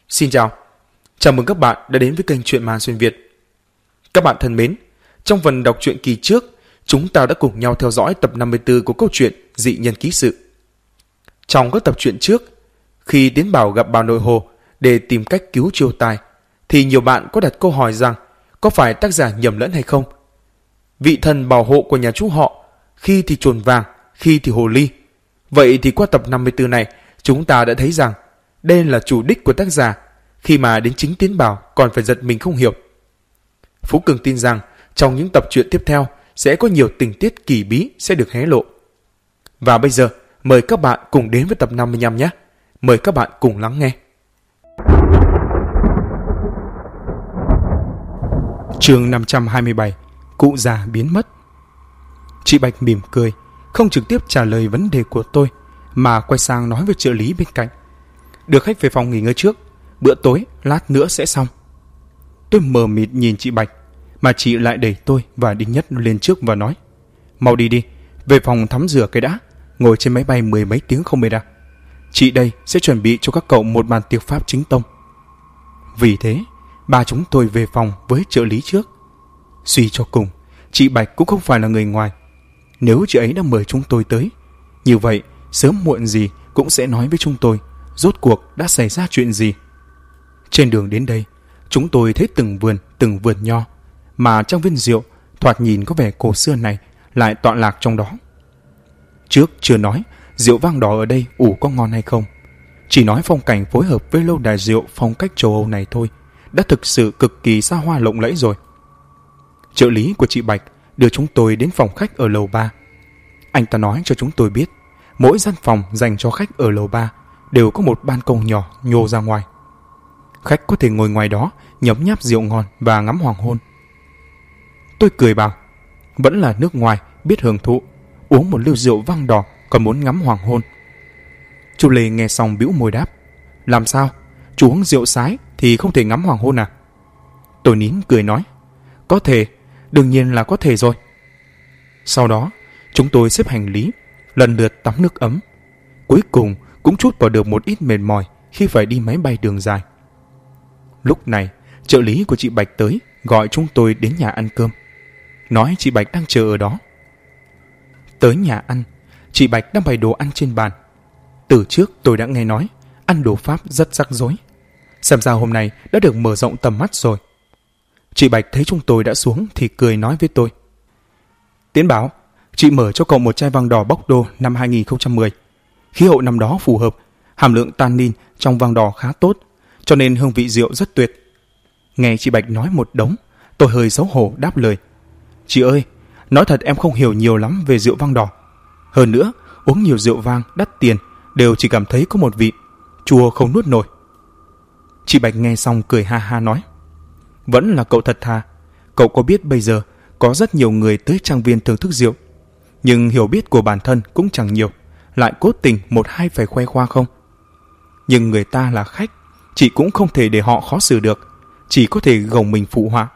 Xin chào, chào mừng các bạn đã đến với kênh Truyện Ma Xuyên Việt. Các bạn thân mến, trong phần đọc truyện kỳ trước, chúng ta đã cùng nhau theo dõi tập 54 của câu chuyện Dị Nhân Ký Sự. Trong các tập truyện trước, khi Tiến Bảo gặp bà nội Hồ để tìm cách cứu Chiêu Tai, thì nhiều bạn có đặt câu hỏi rằng có phải tác giả nhầm lẫn hay không? Vị thần bảo hộ của nhà chú họ, khi thì chuồn vàng, khi thì hồ ly. Vậy thì qua tập 54 này, chúng ta đã thấy rằng đây là chủ đích của tác giả, khi mà đến chính Tiến Bảo còn phải giật mình không hiểu. Phú Cường tin rằng trong những tập truyện tiếp theo sẽ có nhiều tình tiết kỳ bí sẽ được hé lộ. Và bây giờ, mời các bạn cùng đến với tập 55 nhé. Mời các bạn cùng lắng nghe. Chương 527: Cụ già biến mất. Chị Bạch mỉm cười, không trực tiếp trả lời vấn đề của tôi, mà quay sang nói với trợ lý bên cạnh: Đưa khách về phòng nghỉ ngơi trước, bữa tối lát nữa sẽ xong. Tôi mờ mịt nhìn chị Bạch, mà chị lại đẩy tôi và Đinh Nhất lên trước và nói: Mau đi đi, về phòng tắm rửa cái đã, ngồi trên máy bay 10 mấy tiếng không mệt à? Chị đây sẽ chuẩn bị cho các cậu một bàn tiệc Pháp chính tông. Vì thế, ba chúng tôi về phòng với trợ lý trước. Suy cho cùng, chị Bạch cũng không phải là người ngoài. Nếu chị ấy đã mời chúng tôi tới, như vậy sớm muộn gì cũng sẽ nói với chúng tôi rốt cuộc đã xảy ra chuyện gì. Trên đường đến đây, chúng tôi thấy từng vườn nho, mà trong viên rượu thoạt nhìn có vẻ cổ xưa này lại tọa lạc trong đó. Trước chưa nói rượu vang đỏ ở đây ủ có ngon hay không, chỉ nói phong cảnh phối hợp với lâu đài rượu phong cách châu Âu này thôi đã thực sự cực kỳ xa hoa lộng lẫy rồi. Trợ lý của chị Bạch đưa chúng tôi đến phòng khách ở lầu 3. Anh ta nói cho chúng tôi biết mỗi gian phòng dành cho khách ở lầu 3 đều có một ban công nhỏ nhô ra ngoài. Khách có thể ngồi ngoài đó nhấm nháp rượu ngon và ngắm hoàng hôn. Tôi cười bảo, vẫn là nước ngoài biết hưởng thụ, uống một ly rượu vang đỏ còn muốn ngắm hoàng hôn. Chú Lê nghe xong bĩu môi đáp, làm sao, chú uống rượu sái thì không thể ngắm hoàng hôn à? Tôi nín cười nói, có thể, đương nhiên là có thể rồi. Sau đó chúng tôi xếp hành lý, lần lượt tắm nước ấm. Cuối cùng cũng trút vào được một ít mệt mỏi khi phải đi máy bay đường dài. Lúc này trợ lý của chị Bạch tới gọi chúng tôi đến nhà ăn cơm, nói chị Bạch đang chờ ở đó. Tới nhà ăn, chị Bạch đang bày đồ ăn trên bàn. Từ trước tôi đã nghe nói ăn đồ Pháp rất rắc rối, xem ra hôm nay đã được mở rộng tầm mắt rồi. Chị Bạch thấy chúng tôi đã xuống thì cười nói với tôi, Tiến Bảo, chị mở cho cậu một chai vang đỏ Bordeaux năm 2010. Khí hậu năm đó phù hợp, hàm lượng tannin trong vang đỏ khá tốt, cho nên hương vị rượu rất tuyệt. Nghe chị Bạch nói một đống, tôi hơi xấu hổ đáp lời, chị ơi, nói thật em không hiểu nhiều lắm về rượu vang đỏ. Hơn nữa, uống nhiều rượu vang đắt tiền đều chỉ cảm thấy có một vị chua không nuốt nổi. Chị Bạch nghe xong cười ha ha nói, vẫn là cậu thật thà. Cậu có biết bây giờ có rất nhiều người tới trang viên thưởng thức rượu, nhưng hiểu biết của bản thân cũng chẳng nhiều, lại cố tình một hai phải khoe khoang không? Nhưng người ta là khách, chị cũng không thể để họ khó xử được, chỉ có thể gồng mình phụ họa.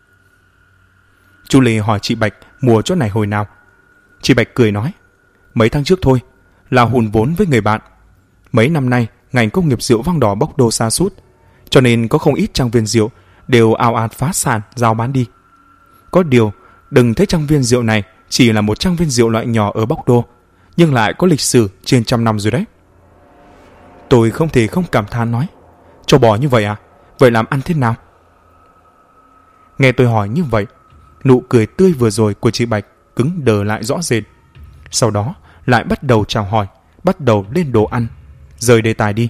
Chú Lê hỏi chị Bạch mua chỗ này hồi nào. Chị Bạch cười nói, mấy tháng trước thôi, là hùn vốn với người bạn. Mấy năm nay ngành công nghiệp rượu vang đỏ Bordeaux sa sút, cho nên có không ít trang viên rượu đều ào ạt phá sản giao bán đi. Có điều đừng thấy trang viên rượu này chỉ là một trang viên rượu loại nhỏ ở Bordeaux, nhưng lại có lịch sử trên 100 năm rồi đấy. Tôi không thể không cảm thán nói, trâu bò như vậy à? Vậy làm ăn thế nào? Nghe tôi hỏi như vậy, nụ cười tươi vừa rồi của chị Bạch cứng đờ lại rõ rệt. Sau đó lại bắt đầu chào hỏi, bắt đầu lên đồ ăn, rời đề tài đi.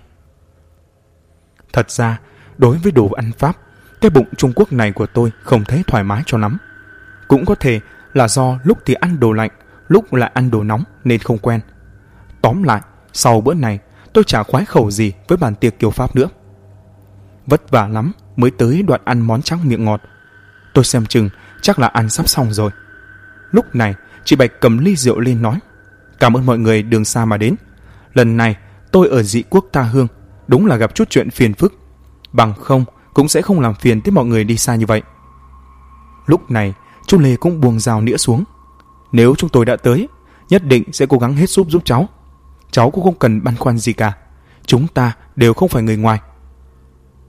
Thật ra, đối với đồ ăn Pháp, cái bụng Trung Quốc này của tôi không thấy thoải mái cho lắm. Cũng có thể là do lúc thì ăn đồ lạnh, lúc lại ăn đồ nóng nên không quen. Tóm lại, sau bữa này, tôi chả khoái khẩu gì với bàn tiệc kiểu Pháp nữa. Vất vả lắm mới tới đoạn ăn món trắng miệng ngọt. Tôi xem chừng chắc là ăn sắp xong rồi. Lúc này, chị Bạch cầm ly rượu lên nói, cảm ơn mọi người đường xa mà đến. Lần này tôi ở dị quốc tha hương, đúng là gặp chút chuyện phiền phức. Bằng không cũng sẽ không làm phiền tới mọi người đi xa như vậy. Lúc này chú Lê cũng buông dao nĩa xuống. Nếu chúng tôi đã tới, nhất định sẽ cố gắng hết sức giúp cháu. Cháu cũng không cần băn khoăn gì cả, chúng ta đều không phải người ngoài.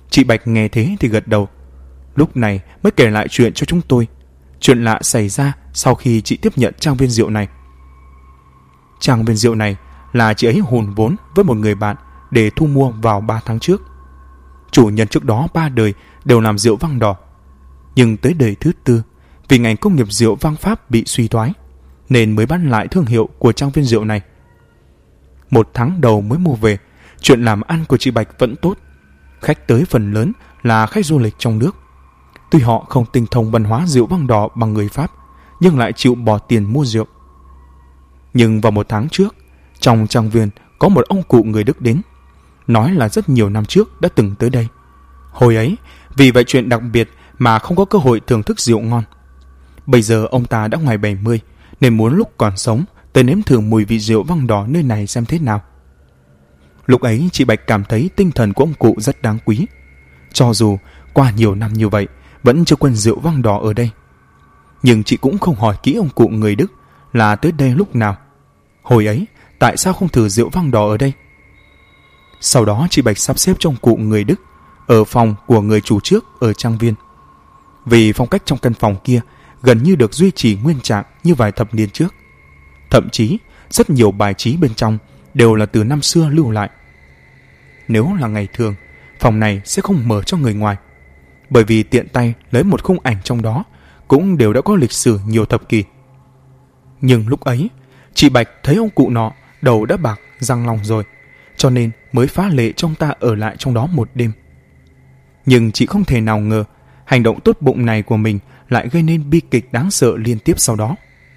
Chị Bạch nghe thế thì gật đầu. Lúc này mới kể lại chuyện cho chúng tôi. Chuyện lạ xảy ra sau khi chị tiếp nhận trang viên rượu này. Trang viên rượu này là chị ấy hùn vốn với một người bạn để thu mua vào 3 tháng trước. Chủ nhân trước đó 3 đời đều làm rượu vang đỏ. Nhưng tới đời thứ 4, vì ngành công nghiệp rượu vang Pháp bị suy thoái, nên mới bán lại thương hiệu của trang viên rượu này. 1 tháng đầu mới mua về, chuyện làm ăn của chị Bạch vẫn tốt. Khách tới phần lớn là khách du lịch trong nước. Tuy họ không tinh thông văn hóa rượu vang đỏ bằng người Pháp, nhưng lại chịu bỏ tiền mua rượu. Nhưng vào 1 tháng trước, trong trang viên có một ông cụ người Đức đến, nói là rất nhiều năm trước đã từng tới đây. Hồi ấy, vì vậy chuyện đặc biệt mà không có cơ hội thưởng thức rượu ngon. Bây giờ ông ta đã ngoài 70, nên muốn lúc còn sống tới nếm thử mùi vị rượu vang đỏ nơi này xem thế nào. Lúc ấy chị Bạch cảm thấy tinh thần của ông cụ rất đáng quý. Cho dù qua nhiều năm như vậy vẫn chưa quên rượu vang đỏ ở đây, nhưng chị cũng không hỏi kỹ ông cụ người Đức là tới đây lúc nào. Hồi ấy tại sao không thử rượu vang đỏ ở đây? Sau đó chị Bạch sắp xếp cho ông cụ người Đức ở phòng của người chủ trước ở trang viên. Vì phong cách trong căn phòng kia gần như được duy trì nguyên trạng như vài thập niên trước. Thậm chí rất nhiều bài trí bên trong đều là từ năm xưa lưu lại. Nếu là ngày thường, phòng này sẽ không mở cho người ngoài, bởi vì tiện tay lấy một khung ảnh trong đó cũng đều đã có lịch sử nhiều thập kỷ. Nhưng lúc ấy, chị Bạch thấy ông cụ nọ đầu đã bạc răng long rồi, cho nên mới phá lệ cho ông ta ở lại trong đó một đêm. Nhưng chị không thể nào ngờ hành động tốt bụng này của mình lại gây nên bi kịch đáng sợ liên tiếp sau đó.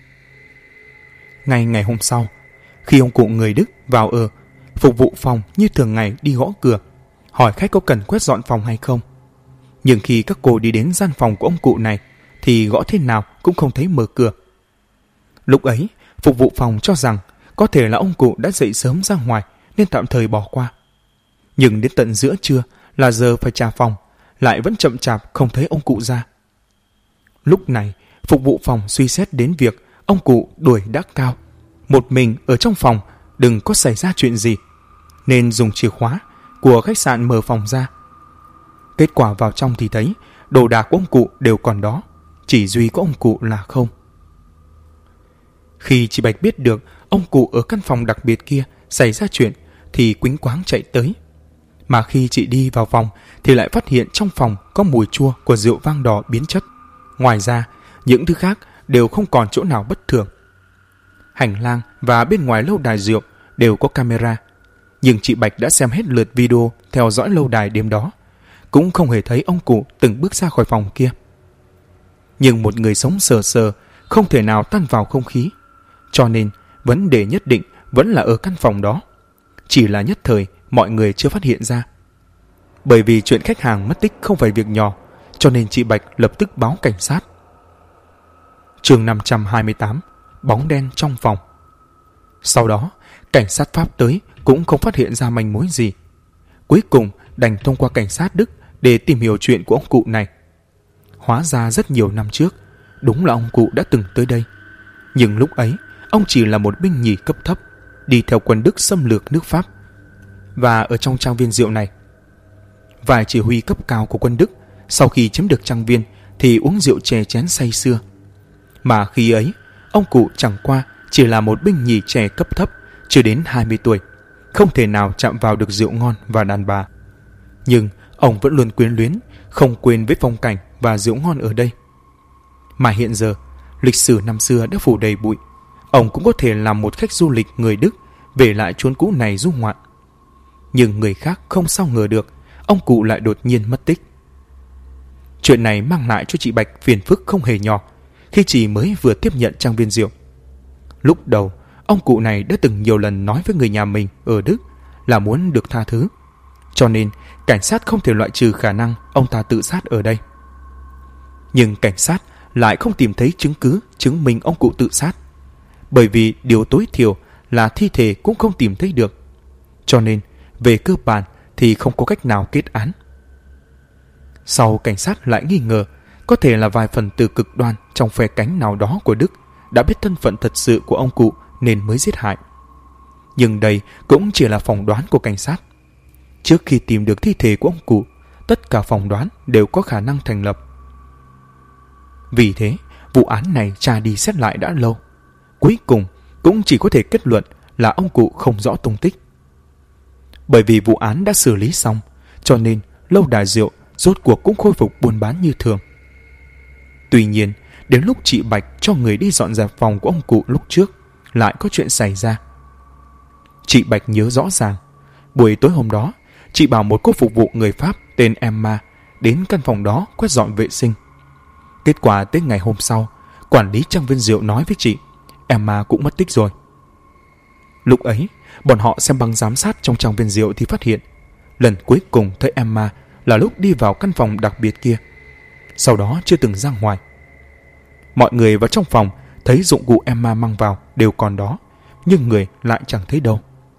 Ngay ngày hôm sau, khi ông cụ người Đức vào ở, phục vụ phòng như thường ngày đi gõ cửa, hỏi khách có cần quét dọn phòng hay không. Nhưng khi các cô đi đến gian phòng của ông cụ này thì gõ thế nào cũng không thấy mở cửa. Lúc ấy, phục vụ phòng cho rằng có thể là ông cụ đã dậy sớm ra ngoài nên tạm thời bỏ qua. Nhưng đến tận giữa trưa là giờ phải trả phòng, lại vẫn chậm chạp không thấy ông cụ ra. Lúc này, phục vụ phòng suy xét đến việc ông cụ tuổi đã cao, một mình ở trong phòng đừng có xảy ra chuyện gì, nên dùng chìa khóa của khách sạn mở phòng ra. Kết quả vào trong thì thấy đồ đạc của ông cụ đều còn đó, chỉ duy có ông cụ là không. Khi chị Bạch biết được ông cụ ở căn phòng đặc biệt kia xảy ra chuyện thì quýnh quáng chạy tới. Mà khi chị đi vào phòng thì lại phát hiện trong phòng có mùi chua của rượu vang đỏ biến chất. Ngoài ra, những thứ khác đều không còn chỗ nào bất thường. Hành lang và bên ngoài lâu đài rượu đều có camera, nhưng chị Bạch đã xem hết lượt video theo dõi lâu đài đêm đó, cũng không hề thấy ông cụ từng bước ra khỏi phòng kia. Nhưng một người sống sờ sờ không thể nào tan vào không khí, cho nên vấn đề nhất định vẫn là ở căn phòng đó. Chỉ là nhất thời mọi người chưa phát hiện ra. Bởi vì chuyện khách hàng mất tích không phải việc nhỏ, cho nên chị Bạch lập tức báo cảnh sát. Chương 528, bóng đen trong phòng. Sau đó, cảnh sát Pháp tới cũng không phát hiện ra manh mối gì. Cuối cùng đành thông qua cảnh sát Đức để tìm hiểu chuyện của ông cụ này. Hóa ra rất nhiều năm trước, đúng là ông cụ đã từng tới đây. Nhưng lúc ấy, ông chỉ là một binh nhì cấp thấp, đi theo quân Đức xâm lược nước Pháp. Và ở trong trang viên rượu này, vài chỉ huy cấp cao của quân Đức sau khi chiếm được trang viên thì uống rượu chè chén say sưa. Mà khi ấy, ông cụ chẳng qua chỉ là một binh nhì trẻ cấp thấp, chưa đến 20 tuổi, không thể nào chạm vào được rượu ngon và đàn bà. Nhưng ông vẫn luôn quyến luyến, không quên với phong cảnh và rượu ngon ở đây. Mà hiện giờ, lịch sử năm xưa đã phủ đầy bụi, ông cũng có thể làm một khách du lịch người Đức về lại chốn cũ này du ngoạn. Nhưng người khác không sao ngờ được ông cụ lại đột nhiên mất tích. Chuyện này mang lại cho chị Bạch phiền phức không hề nhỏ khi chị mới vừa tiếp nhận trang viên rượu. Lúc đầu, ông cụ này đã từng nhiều lần nói với người nhà mình ở Đức là muốn được tha thứ, cho nên cảnh sát không thể loại trừ khả năng ông ta tự sát ở đây. Nhưng cảnh sát lại không tìm thấy chứng cứ chứng minh ông cụ tự sát, bởi vì điều tối thiểu là thi thể cũng không tìm thấy được, cho nên về cơ bản thì không có cách nào kết án. Sau, cảnh sát lại nghi ngờ có thể là vài phần tử cực đoan trong phe cánh nào đó của Đức đã biết thân phận thật sự của ông cụ nên mới giết hại. Nhưng đây cũng chỉ là phỏng đoán của cảnh sát. Trước khi tìm được thi thể của ông cụ tất cả phỏng đoán đều có khả năng thành lập. Vì thế, vụ án này tra đi xét lại đã lâu. Cuối cùng cũng chỉ có thể kết luận là ông cụ không rõ tung tích. Bởi vì vụ án đã xử lý xong, cho nên lâu đài rượu rốt cuộc cũng khôi phục buôn bán như thường. Tuy nhiên, đến lúc chị Bạch cho người đi dọn dẹp phòng của ông cụ lúc trước, lại có chuyện xảy ra. Chị Bạch nhớ rõ ràng, buổi tối hôm đó, chị bảo một cô phục vụ người Pháp tên Emma đến căn phòng đó quét dọn vệ sinh. Kết quả tới ngày hôm sau, quản lý trang viên rượu nói với chị, Emma cũng mất tích rồi. Lúc ấy, bọn họ xem băng giám sát trong trang viên rượu thì phát hiện, lần cuối cùng thấy Emma là lúc đi vào căn phòng đặc biệt kia. Sau đó chưa từng ra ngoài. Mọi người vào trong phòng thấy dụng cụ Emma mang vào đều còn đó, nhưng người lại chẳng thấy đâu.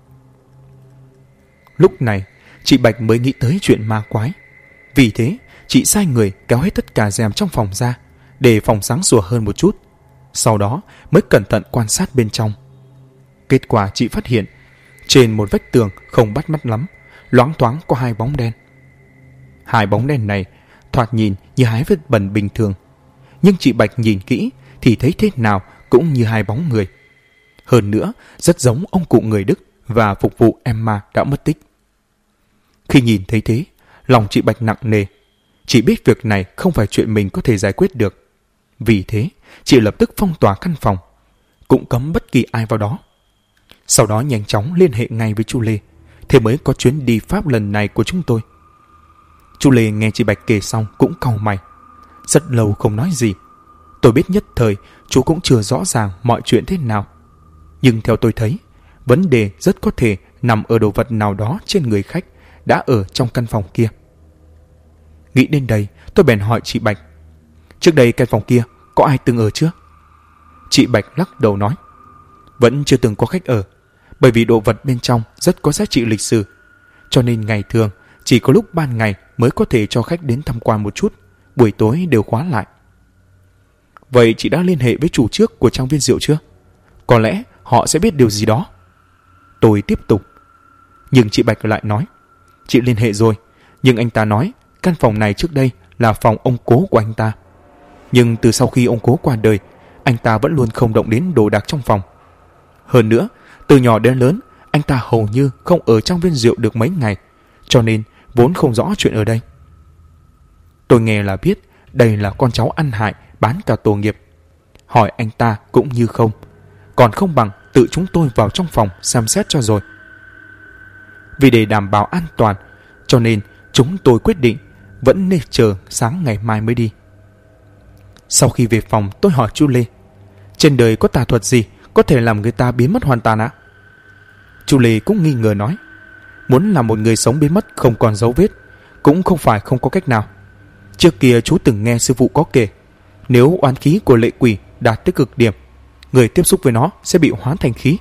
Lúc này, chị Bạch mới nghĩ tới chuyện ma quái. Vì thế, chị sai người kéo hết tất cả rèm trong phòng ra, để phòng sáng sủa hơn một chút. Sau đó mới cẩn thận quan sát bên trong. Kết quả chị phát hiện, trên một vách tường không bắt mắt lắm, loáng thoáng có hai bóng đen. Hai bóng đen này thoạt nhìn như hai vết bẩn bình thường, nhưng chị Bạch nhìn kỹ thì thấy thế nào cũng như hai bóng người. Hơn nữa, rất giống ông cụ người Đức và phục vụ Emma đã mất tích. Khi nhìn thấy thế, lòng chị Bạch nặng nề. Chị biết việc này không phải chuyện mình có thể giải quyết được. Vì thế, chị lập tức phong tỏa căn phòng, cũng cấm bất kỳ ai vào đó. Sau đó nhanh chóng liên hệ ngay với chú Lê, thế mới có chuyến đi Pháp lần này của chúng tôi. Chú Lê nghe chị Bạch kể xong cũng cau mày. Rất lâu không nói gì. Tôi biết nhất thời chú cũng chưa rõ ràng mọi chuyện thế nào. Nhưng theo tôi thấy, vấn đề rất có thể nằm ở đồ vật nào đó trên người khách đã ở trong căn phòng kia. Nghĩ đến đây, tôi bèn hỏi chị Bạch, trước đây căn phòng kia có ai từng ở chưa? Chị Bạch lắc đầu nói, vẫn chưa từng có khách ở, bởi vì đồ vật bên trong rất có giá trị lịch sử, cho nên ngày thường chỉ có lúc ban ngày mới có thể cho khách đến tham quan một chút, buổi tối đều khóa lại. Vậy chị đã liên hệ với chủ trước của trang viên rượu chưa? Có lẽ họ sẽ biết điều gì đó. Tôi tiếp tục. Nhưng chị Bạch lại nói, chị liên hệ rồi, nhưng anh ta nói căn phòng này trước đây là phòng ông cố của anh ta. Nhưng từ sau khi ông cố qua đời, anh ta vẫn luôn không động đến đồ đạc trong phòng. Hơn nữa, từ nhỏ đến lớn, anh ta hầu như không ở trong viên rượu được mấy ngày, cho nên vốn không rõ chuyện ở đây. Tôi nghe là biết đây là con cháu ăn hại bán cả tổ nghiệp. Hỏi anh ta cũng như không, còn không bằng tự chúng tôi vào trong phòng xem xét cho rồi. Vì để đảm bảo an toàn, cho nên chúng tôi quyết định vẫn nên chờ sáng ngày mai mới đi. Sau khi về phòng, tôi hỏi chú Lê, trên đời có tà thuật gì có thể làm người ta biến mất hoàn toàn ạ? Chú Lê cũng nghi ngờ nói, muốn làm một người sống biến mất không còn dấu vết cũng không phải không có cách nào. Trước kia chú từng nghe sư phụ có kể, nếu oán khí của lệ quỷ đạt tới cực điểm, người tiếp xúc với nó sẽ bị hóa thành khí.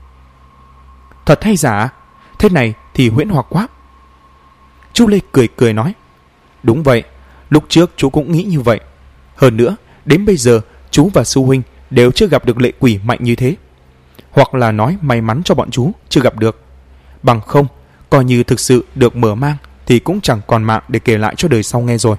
Thật hay giả? Thế này thì huyễn hoặc quá. Chú Lê cười cười nói, đúng vậy, lúc trước chú cũng nghĩ như vậy. Hơn nữa, đến bây giờ chú và sư huynh đều chưa gặp được lệ quỷ mạnh như thế. Hoặc là nói may mắn cho bọn chú chưa gặp được. Bằng không, coi như thực sự được mở mang thì cũng chẳng còn mạng để kể lại cho đời sau nghe rồi.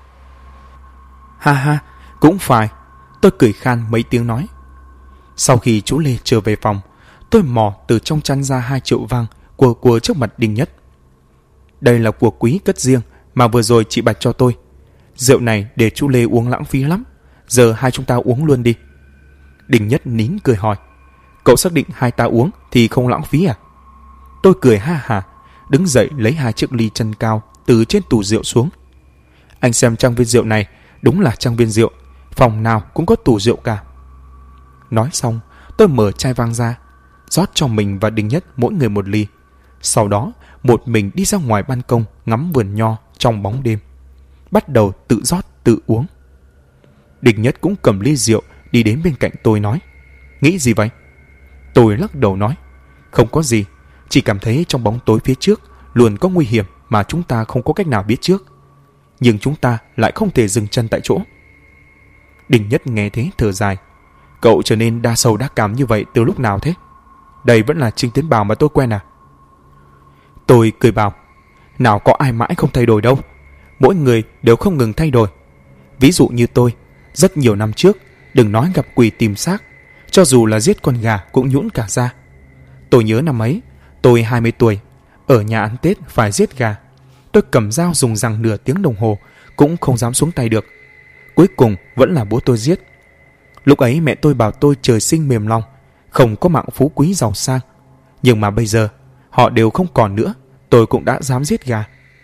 Ha ha, cũng phải. Tôi cười khan mấy tiếng nói. Sau khi chú Lê trở về phòng, tôi mò từ trong chăn ra 2 triệu vàng của trước mặt Đình Nhất. Đây là của quý cất riêng mà vừa rồi chị Bạch cho tôi. Rượu này để chú Lê uống lãng phí lắm, giờ hai chúng ta uống luôn đi. Đình Nhất nín cười hỏi, cậu xác định hai ta uống thì không lãng phí à? Tôi cười ha hả, đứng dậy lấy 2 chiếc ly chân cao từ trên tủ rượu xuống. Anh xem trang viên rượu này, đúng là trang viên rượu, phòng nào cũng có tủ rượu cả. Nói xong, tôi mở chai vang ra, rót cho mình và Đình Nhất mỗi người 1 ly. Sau đó, một mình đi ra ngoài ban công ngắm vườn nho trong bóng đêm, bắt đầu tự rót tự uống. Đình Nhất cũng cầm ly rượu đi đến bên cạnh tôi nói, nghĩ gì vậy? Tôi lắc đầu nói, không có gì, chỉ cảm thấy trong bóng tối phía trước luôn có nguy hiểm mà chúng ta không có cách nào biết trước, nhưng chúng ta lại không thể dừng chân tại chỗ. Đình Nhất nghe thế thở dài, cậu trở nên đa sầu đa cảm như vậy từ lúc nào thế? Đây vẫn là Trinh Tiến Bảo mà tôi quen à? Tôi cười bảo, nào có ai mãi không thay đổi đâu. mỗi người đều không ngừng thay đổi. Ví dụ như tôi, rất nhiều năm trước, đừng nói gặp quỷ tìm xác, cho dù là giết con gà cũng nhũn cả da. Tôi nhớ năm ấy, tôi 20 tuổi, ở nhà ăn Tết phải giết gà. Tôi cầm dao dùng rằng nửa tiếng đồng hồ cũng không dám xuống tay được. Cuối cùng vẫn là bố tôi giết. Lúc ấy mẹ tôi bảo tôi trời sinh mềm lòng, không có mạng phú quý giàu sang. Nhưng mà bây giờ, họ đều không còn nữa, tôi cũng đã dám giết gà.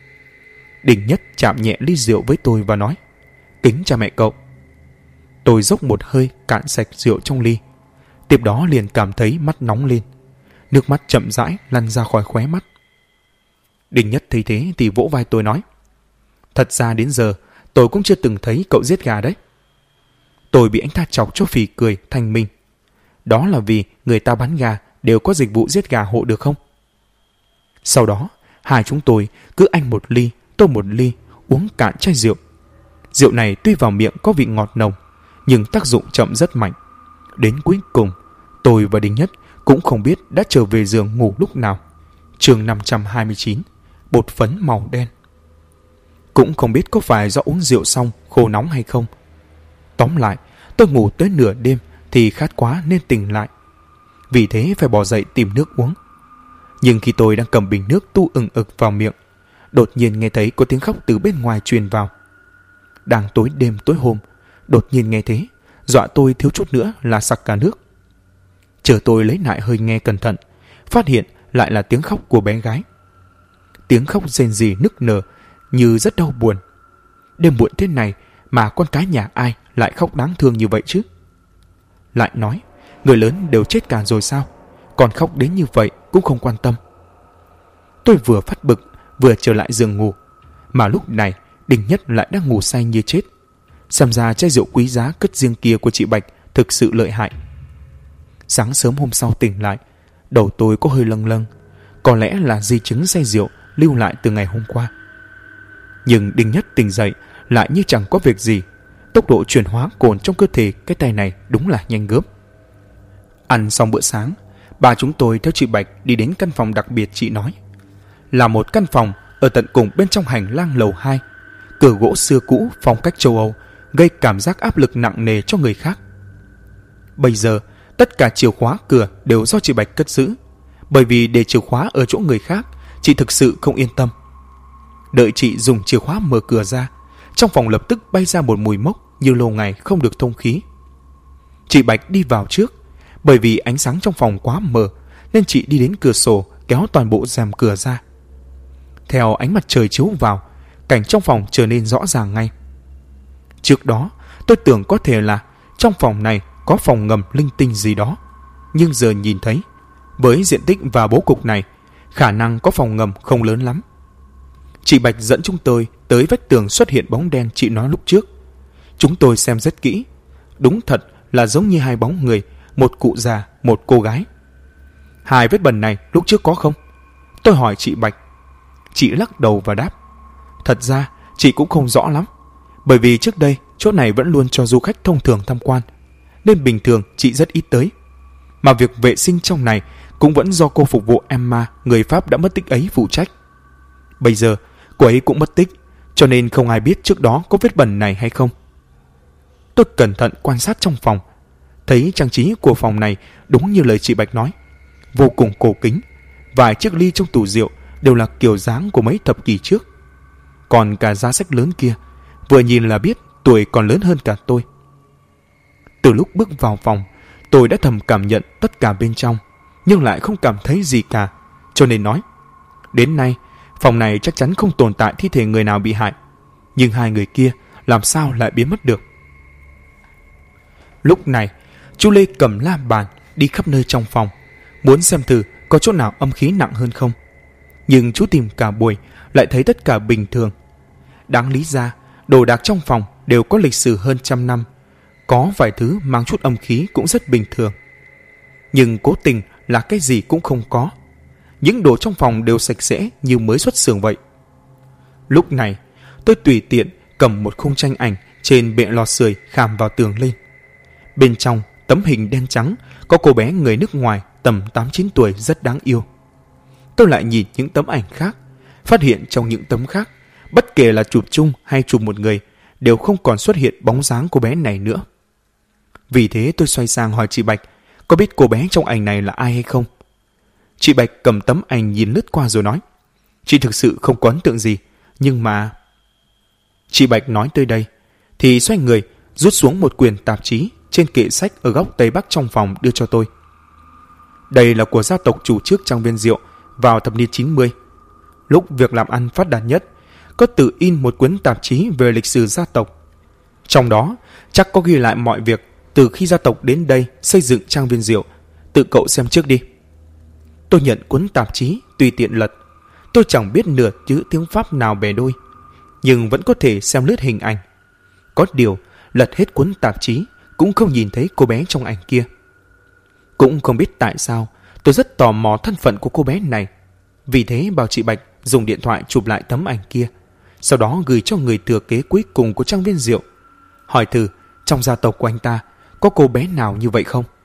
Đình Nhất chạm nhẹ ly rượu với tôi và nói: "Kính cha mẹ cậu." Tôi dốc một hơi cạn sạch rượu trong ly. Tiếp đó liền cảm thấy mắt nóng lên. Nước mắt chậm rãi lăn ra khỏi khóe mắt. Đình Nhất thấy thế thì vỗ vai tôi nói: "Thật ra đến giờ tôi cũng chưa từng thấy cậu giết gà đấy." Tôi bị anh ta chọc cho phì cười thanh minh. Đó là vì người ta bán gà đều có dịch vụ giết gà hộ được không? Sau đó, hai chúng tôi cứ anh một ly, tôi một ly, uống cạn chai rượu. Rượu này tuy vào miệng có vị ngọt nồng, nhưng tác dụng chậm rất mạnh. Đến cuối cùng, tôi và Đình Nhất cũng không biết đã trở về giường ngủ lúc nào. Chương 529, bột phấn màu đen. Cũng không biết có phải do uống rượu xong khô nóng hay không. Tóm lại, tôi ngủ tới nửa đêm thì khát quá nên tỉnh lại. Vì thế phải bỏ dậy tìm nước uống. Nhưng khi tôi đang cầm bình nước tu ừng ực vào miệng, đột nhiên nghe thấy có tiếng khóc từ bên ngoài truyền vào. Đang tối đêm tối hôm, đột nhiên nghe thế, dọa tôi thiếu chút nữa là sặc cả nước. Chờ tôi lấy lại hơi nghe cẩn thận, phát hiện lại là tiếng khóc của bé gái. Tiếng khóc rên rỉ nức nở như rất đau buồn. Đêm muộn thế này mà con cái nhà ai lại khóc đáng thương như vậy chứ? Lại nói, người lớn đều chết cả rồi sao? Còn khóc đến như vậy cũng không quan tâm. Tôi vừa phát bực, vừa trở lại giường ngủ. Mà lúc này, Đình Nhất lại đang ngủ say như chết. Xem ra chai rượu quý giá cất riêng kia của chị Bạch thực sự lợi hại. Sáng sớm hôm sau tỉnh lại, đầu tôi có hơi lâng lâng. Có lẽ là di chứng say rượu lưu lại từ ngày hôm qua. Nhưng Đình Nhất tỉnh dậy lại như chẳng có việc gì. Tốc độ chuyển hóa cồn trong cơ thể cái tay này đúng là nhanh gớm. Ăn xong bữa sáng, ba chúng tôi theo chị Bạch đi đến căn phòng đặc biệt chị nói. Là một căn phòng ở tận cùng bên trong hành lang lầu 2. Cửa gỗ xưa cũ phong cách châu Âu gây cảm giác áp lực nặng nề cho người khác. Bây giờ, tất cả chìa khóa cửa đều do chị Bạch cất giữ. Bởi vì để chìa khóa ở chỗ người khác, chị thực sự không yên tâm. Đợi chị dùng chìa khóa mở cửa ra, trong phòng lập tức bay ra một mùi mốc như lâu ngày không được thông khí. Chị Bạch đi vào trước. Bởi vì ánh sáng trong phòng quá mờ nên chị đi đến cửa sổ kéo toàn bộ rèm cửa ra. Theo ánh mặt trời chiếu vào, cảnh trong phòng trở nên rõ ràng ngay. Trước đó tôi tưởng có thể là trong phòng này có phòng ngầm linh tinh gì đó, nhưng giờ nhìn thấy, với diện tích và bố cục này, khả năng có phòng ngầm không lớn lắm. Chị Bạch dẫn chúng tôi tới vách tường xuất hiện bóng đen chị nói lúc trước. Chúng tôi xem rất kỹ. Đúng thật là giống như hai bóng người, một cụ già, một cô gái. Hai vết bẩn này lúc trước có không? Tôi hỏi chị Bạch. Chị lắc đầu và đáp. Thật ra chị cũng không rõ lắm. Bởi vì trước đây chỗ này vẫn luôn cho du khách thông thường tham quan, nên bình thường chị rất ít tới. Mà việc vệ sinh trong này cũng vẫn do cô phục vụ Emma, người Pháp đã mất tích ấy phụ trách. Bây giờ cô ấy cũng mất tích, cho nên không ai biết trước đó có vết bẩn này hay không. Tôi cẩn thận quan sát trong phòng, thấy trang trí của phòng này đúng như lời chị Bạch nói, vô cùng cổ kính. Vài chiếc ly trong tủ rượu đều là kiểu dáng của mấy thập kỷ trước. Còn cả giá sách lớn kia, vừa nhìn là biết tuổi còn lớn hơn cả tôi. Từ lúc bước vào phòng, tôi đã thầm cảm nhận tất cả bên trong, nhưng lại không cảm thấy gì cả, cho nên nói. Đến nay, phòng này chắc chắn không tồn tại thi thể người nào bị hại, nhưng hai người kia làm sao lại biến mất được. Lúc này, chú Lê cầm la bàn đi khắp nơi trong phòng, muốn xem thử có chỗ nào âm khí nặng hơn không. Nhưng chú tìm cả buổi lại thấy tất cả bình thường. Đáng lý ra, đồ đạc trong phòng đều có lịch sử hơn 100 năm. Có vài thứ mang chút âm khí cũng rất bình thường. Nhưng cố tình là cái gì cũng không có. Những đồ trong phòng đều sạch sẽ như mới xuất xưởng vậy. Lúc này, tôi tùy tiện cầm một khung tranh ảnh trên bệ lò sưởi khảm vào tường lên. Bên trong tấm hình đen trắng có cô bé người nước ngoài tầm 8-9 tuổi rất đáng yêu. Tôi lại nhìn những tấm ảnh khác, phát hiện trong những tấm khác, bất kể là chụp chung hay chụp một người, đều không còn xuất hiện bóng dáng cô bé này nữa. Vì thế tôi xoay sang hỏi chị Bạch, có biết cô bé trong ảnh này là ai hay không? Chị Bạch cầm tấm ảnh nhìn lướt qua rồi nói, chị thực sự không có ấn tượng gì, nhưng mà... Chị Bạch nói tới đây, thì xoay người, rút xuống một quyển tạp chí trên kệ sách ở góc tây bắc trong phòng đưa cho tôi. Đây là của gia tộc chủ trước Trang Viên Diệu vào thập niên 90. Lúc việc làm ăn phát đạt nhất, có tự in một cuốn tạp chí về lịch sử gia tộc. Trong đó, chắc có ghi lại mọi việc từ khi gia tộc đến đây xây dựng Trang Viên Diệu. Tự cậu xem trước đi. Tôi nhận cuốn tạp chí, tùy tiện lật. Tôi chẳng biết nửa chữ tiếng Pháp nào bè đôi, nhưng vẫn có thể xem lướt hình ảnh. Có điều, lật hết cuốn tạp chí cũng không nhìn thấy cô bé trong ảnh kia. Cũng không biết tại sao, tôi rất tò mò thân phận của cô bé này. Vì thế bảo chị Bạch dùng điện thoại chụp lại tấm ảnh kia, sau đó gửi cho người thừa kế cuối cùng của Trang Viên Diệu, hỏi thử trong gia tộc của anh ta có cô bé nào như vậy không.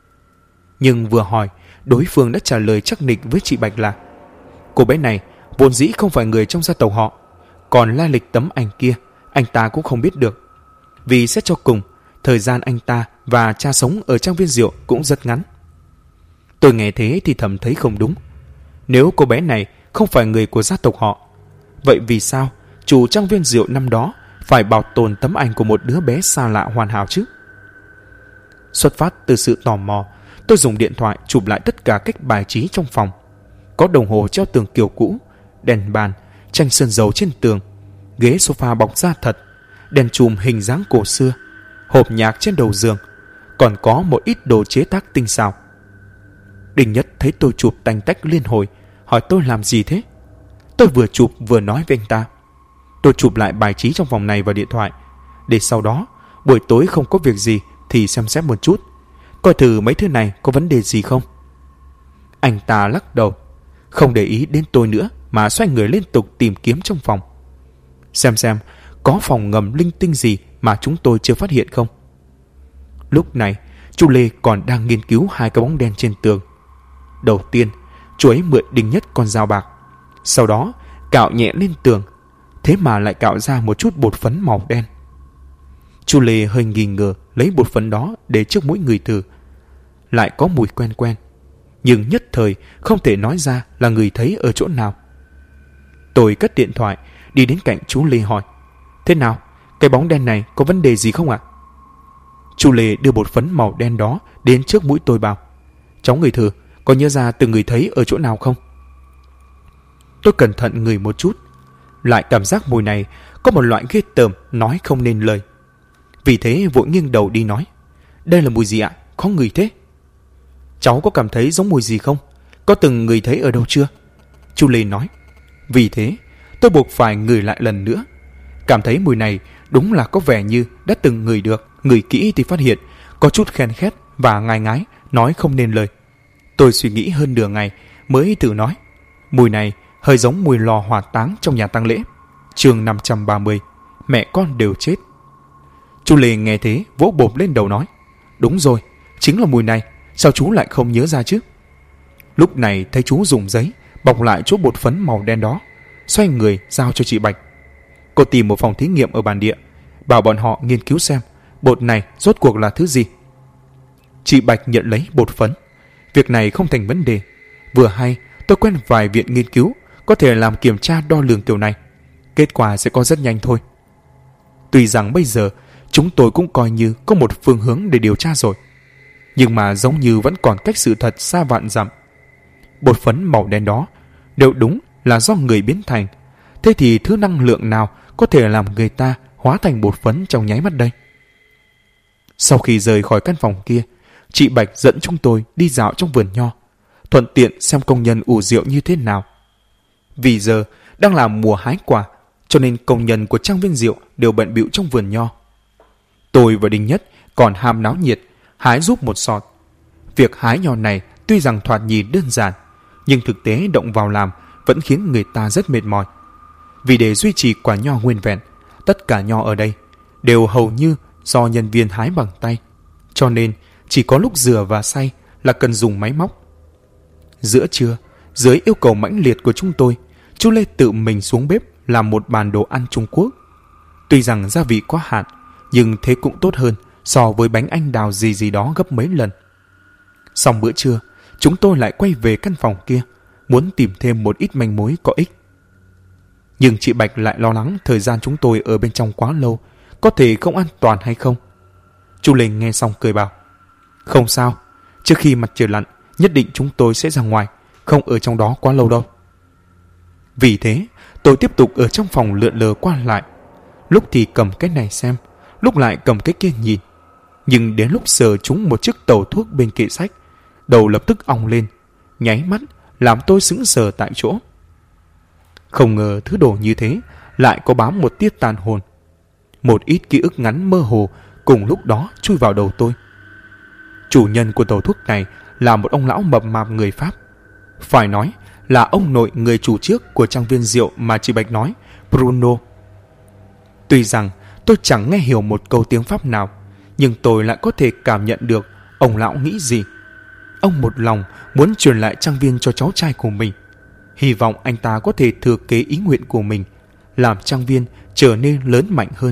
Nhưng vừa hỏi, đối phương đã trả lời chắc nịch với chị Bạch là cô bé này vốn dĩ không phải người trong gia tộc họ, còn lai lịch tấm ảnh kia anh ta cũng không biết được. Vì xét cho cùng, thời gian anh ta và cha sống ở Trang Viên Diệu cũng rất ngắn. Tôi nghe thế thì thầm thấy không đúng. Nếu cô bé này không phải người của gia tộc họ, vậy vì sao chủ Trang Viên Diệu năm đó phải bảo tồn tấm ảnh của một đứa bé xa lạ hoàn hảo chứ? Xuất phát từ sự tò mò, tôi dùng điện thoại chụp lại tất cả các bài trí trong phòng. Có đồng hồ treo tường kiểu cũ, đèn bàn, tranh sơn dầu trên tường, ghế sofa bọc da thật, đèn chùm hình dáng cổ xưa, hộp nhạc trên đầu giường, còn có một ít đồ chế tác tinh xảo. Đình Nhất thấy tôi chụp tanh tách liên hồi, hỏi tôi làm gì thế. Tôi vừa chụp vừa nói với anh ta, tôi chụp lại bài trí trong phòng này vào điện thoại, để sau đó buổi tối không có việc gì thì xem xét một chút, coi thử mấy thứ này có vấn đề gì không. Anh ta lắc đầu, không để ý đến tôi nữa mà xoay người liên tục tìm kiếm trong phòng, xem có phòng ngầm linh tinh gì mà chúng tôi chưa phát hiện không. Lúc này chú Lê còn đang nghiên cứu hai cái bóng đen trên tường. Đầu tiên chú ấy mượn Đình Nhất con dao bạc, sau đó cạo nhẹ lên tường, thế mà lại cạo ra một chút bột phấn màu đen. Chú Lê hơi nghi ngờ lấy bột phấn đó để trước mũi người thử, lại có mùi quen quen, nhưng nhất thời không thể nói ra là người thấy ở chỗ nào. Tôi cất điện thoại đi đến cạnh chú Lê hỏi, thế nào, cái bóng đen này có vấn đề gì không ạ? Chú Lê đưa bột phấn màu đen đó đến trước mũi tôi bảo, cháu ngửi thử, có nhớ ra từng người thấy ở chỗ nào không? Tôi cẩn thận ngửi một chút, lại cảm giác mùi này có một loại ghê tởm nói không nên lời. Vì thế vội nghiêng đầu đi nói, đây là mùi gì ạ? Khó ngửi thế. Cháu có cảm thấy giống mùi gì không? Có từng ngửi thấy ở đâu chưa? Chú Lê nói. Vì thế tôi buộc phải ngửi lại lần nữa. Cảm thấy mùi này đúng là có vẻ như đã từng ngửi được. Ngửi kỹ thì phát hiện có chút khen khét và ngai ngái, nói không nên lời. Tôi suy nghĩ hơn nửa ngày mới thử nói, mùi này hơi giống mùi lò hỏa táng trong nhà tang lễ. Chương 530, mẹ con đều chết. Chú Lê nghe thế vỗ bộp lên đầu nói, đúng rồi, chính là mùi này, sao chú lại không nhớ ra chứ? Lúc này thấy chú dùng giấy bọc lại chỗ bột phấn màu đen đó, xoay người giao cho chị Bạch. Cô tìm một phòng thí nghiệm ở bản địa, bảo bọn họ nghiên cứu xem bột này rốt cuộc là thứ gì. Chị Bạch nhận lấy bột phấn. Việc này không thành vấn đề. Vừa hay tôi quen vài viện nghiên cứu có thể làm kiểm tra đo lường kiểu này, kết quả sẽ có rất nhanh thôi. Tuy rằng bây giờ chúng tôi cũng coi như có một phương hướng để điều tra rồi, nhưng mà giống như vẫn còn cách sự thật xa vạn dặm. Bột phấn màu đen đó đều đúng là do người biến thành, thế thì thứ năng lượng nào có thể làm người ta hóa thành bột phấn trong nháy mắt đây? Sau khi rời khỏi căn phòng kia, chị Bạch dẫn chúng tôi đi dạo trong vườn nho, thuận tiện xem công nhân ủ rượu như thế nào. Vì giờ đang là mùa hái quả, cho nên công nhân của Trang Viên Diệu đều bận bịu trong vườn nho. Tôi và Đinh Nhất còn ham náo nhiệt, hái giúp một sọt. Việc hái nho này tuy rằng thoạt nhìn đơn giản, nhưng thực tế động vào làm vẫn khiến người ta rất mệt mỏi. Vì để duy trì quả nho nguyên vẹn, tất cả nho ở đây đều hầu như do nhân viên hái bằng tay, cho nên chỉ có lúc rửa và xay là cần dùng máy móc. Giữa trưa, dưới yêu cầu mãnh liệt của chúng tôi, chú Lê tự mình xuống bếp làm một bàn đồ ăn Trung Quốc. Tuy rằng gia vị có hạn, nhưng thế cũng tốt hơn so với bánh anh đào gì đó gấp mấy lần. Xong bữa trưa, chúng tôi lại quay về căn phòng kia, muốn tìm thêm một ít manh mối có ích. Nhưng chị Bạch lại lo lắng thời gian chúng tôi ở bên trong quá lâu, có thể không an toàn hay không. Chú Linh nghe xong cười bảo, không sao, trước khi mặt trời lặn, nhất định chúng tôi sẽ ra ngoài, không ở trong đó quá lâu đâu. Vì thế, tôi tiếp tục ở trong phòng lượn lờ qua lại. Lúc thì cầm cái này xem, lúc lại cầm cái kia nhìn. Nhưng đến lúc sờ trúng một chiếc tàu thuốc bên kệ sách, đầu lập tức ong lên, nháy mắt làm tôi sững sờ tại chỗ. Không ngờ thứ đồ như thế lại có bám một tia tàn hồn. Một ít ký ức ngắn mơ hồ cùng lúc đó chui vào đầu tôi. Chủ nhân của tàu thuốc này là một ông lão mập mạp người Pháp. Phải nói là ông nội người chủ trước của trang viên rượu mà chị Bạch nói, Bruno. Tuy rằng tôi chẳng nghe hiểu một câu tiếng Pháp nào, nhưng tôi lại có thể cảm nhận được ông lão nghĩ gì. Ông một lòng muốn truyền lại trang viên cho cháu trai của mình, hy vọng anh ta có thể thừa kế ý nguyện của mình, làm trang viên trở nên lớn mạnh hơn.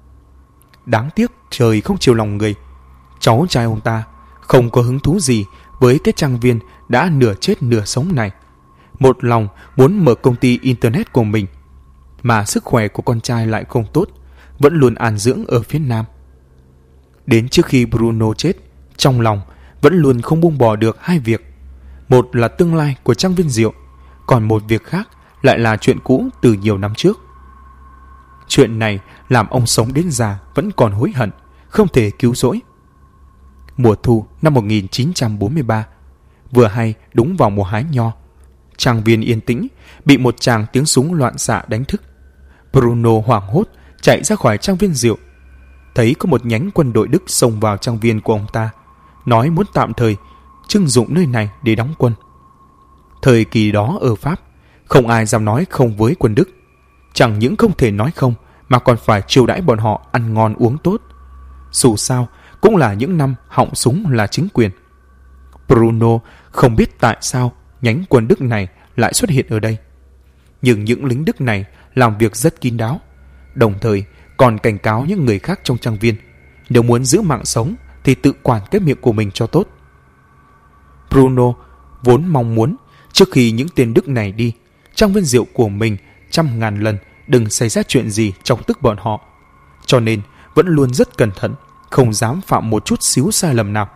Đáng tiếc trời không chiều lòng người. Cháu trai ông ta không có hứng thú gì với cái trang viên đã nửa chết nửa sống này, một lòng muốn mở công ty internet của mình. Mà sức khỏe của con trai lại không tốt, vẫn luôn an dưỡng ở phía Nam. Đến trước khi Bruno chết, trong lòng vẫn luôn không buông bỏ được hai việc. Một là tương lai của trang viên rượu, còn một việc khác lại là chuyện cũ từ nhiều năm trước. Chuyện này làm ông sống đến già vẫn còn hối hận, không thể cứu rỗi. Mùa thu năm 1943, vừa hay đúng vào mùa hái nho. Trang viên yên tĩnh, bị một tràng tiếng súng loạn xạ đánh thức. Bruno hoảng hốt chạy ra khỏi trang viên rượu, thấy có một nhánh quân đội Đức xông vào trang viên của ông ta, nói muốn tạm thời trưng dụng nơi này để đóng quân. Thời kỳ đó ở Pháp, không ai dám nói không với quân Đức. Chẳng những không thể nói không, mà còn phải chiêu đãi bọn họ ăn ngon uống tốt. Dù sao, cũng là những năm họng súng là chính quyền. Bruno không biết tại sao nhánh quân Đức này lại xuất hiện ở đây. Nhưng những lính Đức này làm việc rất kín đáo, đồng thời còn cảnh cáo những người khác trong trang viên, nếu muốn giữ mạng sống thì tự quản cái miệng của mình cho tốt. Bruno vốn mong muốn trước khi những tên Đức này đi, trang viên rượu của mình 100.000 lần đừng xảy ra chuyện gì chọc tức bọn họ, cho nên vẫn luôn rất cẩn thận, không dám phạm một chút xíu sai lầm nào.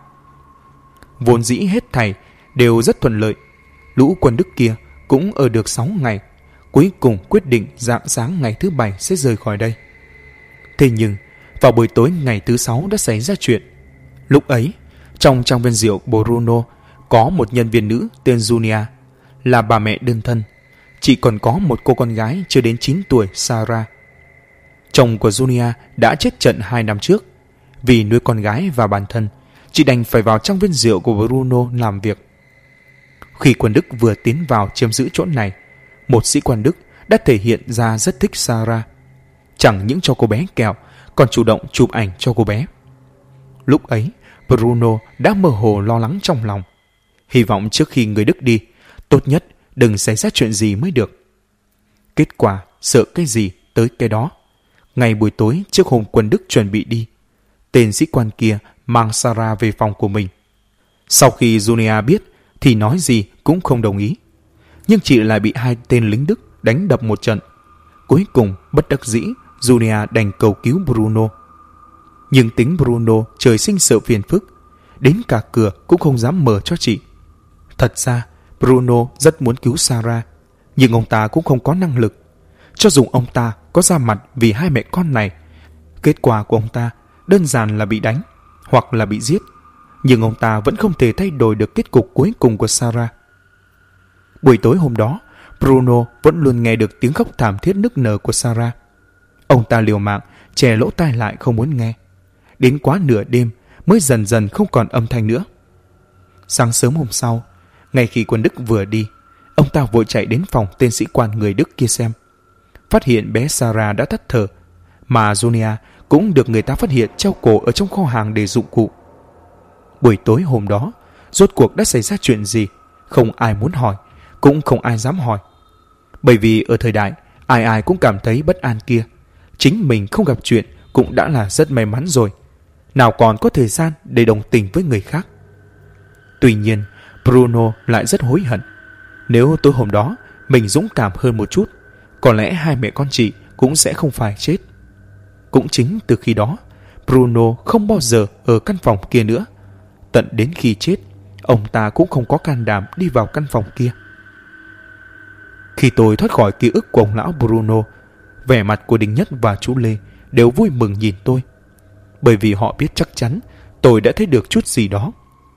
Vốn dĩ hết thảy đều rất thuận lợi. Lũ quân Đức kia cũng ở được 6 ngày, cuối cùng quyết định rạng sáng ngày thứ 7 sẽ rời khỏi đây. Thế nhưng vào buổi tối ngày thứ 6 đã xảy ra chuyện. Lúc ấy, trong trang viên rượu Bruno có một nhân viên nữ tên Junia, là bà mẹ đơn thân. Chị còn có một cô con gái chưa đến 9 tuổi, Sarah. Chồng của Junia đã chết trận 2 năm trước. Vì nuôi con gái và bản thân, chị đành phải vào trang viên rượu của Bruno làm việc. Khi quân Đức vừa tiến vào chiếm giữ chỗ này, một sĩ quan Đức đã thể hiện ra rất thích Sarah. Chẳng những cho cô bé kẹo, còn chủ động chụp ảnh cho cô bé. Lúc ấy, Bruno đã mơ hồ lo lắng trong lòng. Hy vọng trước khi người Đức đi, tốt nhất đừng xảy ra chuyện gì mới được. Kết quả, sợ cái gì tới cái đó. Ngày buổi tối trước hôm quân Đức chuẩn bị đi, tên sĩ quan kia mang Sarah về phòng của mình. Sau khi Junia biết thì nói gì cũng không đồng ý. Nhưng chị lại bị hai tên lính Đức đánh đập một trận. Cuối cùng bất đắc dĩ, Junia đành cầu cứu Bruno. Nhưng tính Bruno trời sinh sợ phiền phức, đến cả cửa cũng không dám mở cho chị. Thật ra Bruno rất muốn cứu Sarah, nhưng ông ta cũng không có năng lực. Cho dù ông ta có ra mặt vì hai mẹ con này, kết quả của ông ta đơn giản là bị đánh hoặc là bị giết. Nhưng ông ta vẫn không thể thay đổi được kết cục cuối cùng của Sarah. Buổi tối hôm đó, Bruno vẫn luôn nghe được tiếng khóc thảm thiết nức nở của Sarah. Ông ta liều mạng che lỗ tai lại không muốn nghe. Đến quá nửa đêm mới dần dần không còn âm thanh nữa. Sáng sớm hôm sau, ngay khi quân Đức vừa đi, ông ta vội chạy đến phòng tên sĩ quan người Đức kia xem. Phát hiện bé Sarah đã tắt thở, mà Junia cũng được người ta phát hiện treo cổ ở trong kho hàng để dụng cụ. Buổi tối hôm đó, rốt cuộc đã xảy ra chuyện gì? Không ai muốn hỏi, cũng không ai dám hỏi. Bởi vì ở thời đại, Ai ai cũng cảm thấy bất an kia. Chính mình không gặp chuyện cũng đã là rất may mắn rồi. Nào còn có thời gian để đồng tình với người khác. Tuy nhiên, Bruno lại rất hối hận. Nếu tối hôm đó mình dũng cảm hơn một chút, có lẽ hai mẹ con chị cũng sẽ không phải chết. Cũng chính từ khi đó, Bruno không bao giờ ở căn phòng kia nữa. Tận đến khi chết, ông ta cũng không có can đảm đi vào căn phòng kia. Khi tôi thoát khỏi ký ức của ông lão Bruno, vẻ mặt của Đinh Nhất và chú Lê đều vui mừng nhìn tôi, bởi vì họ biết chắc chắn tôi đã thấy được chút gì đó.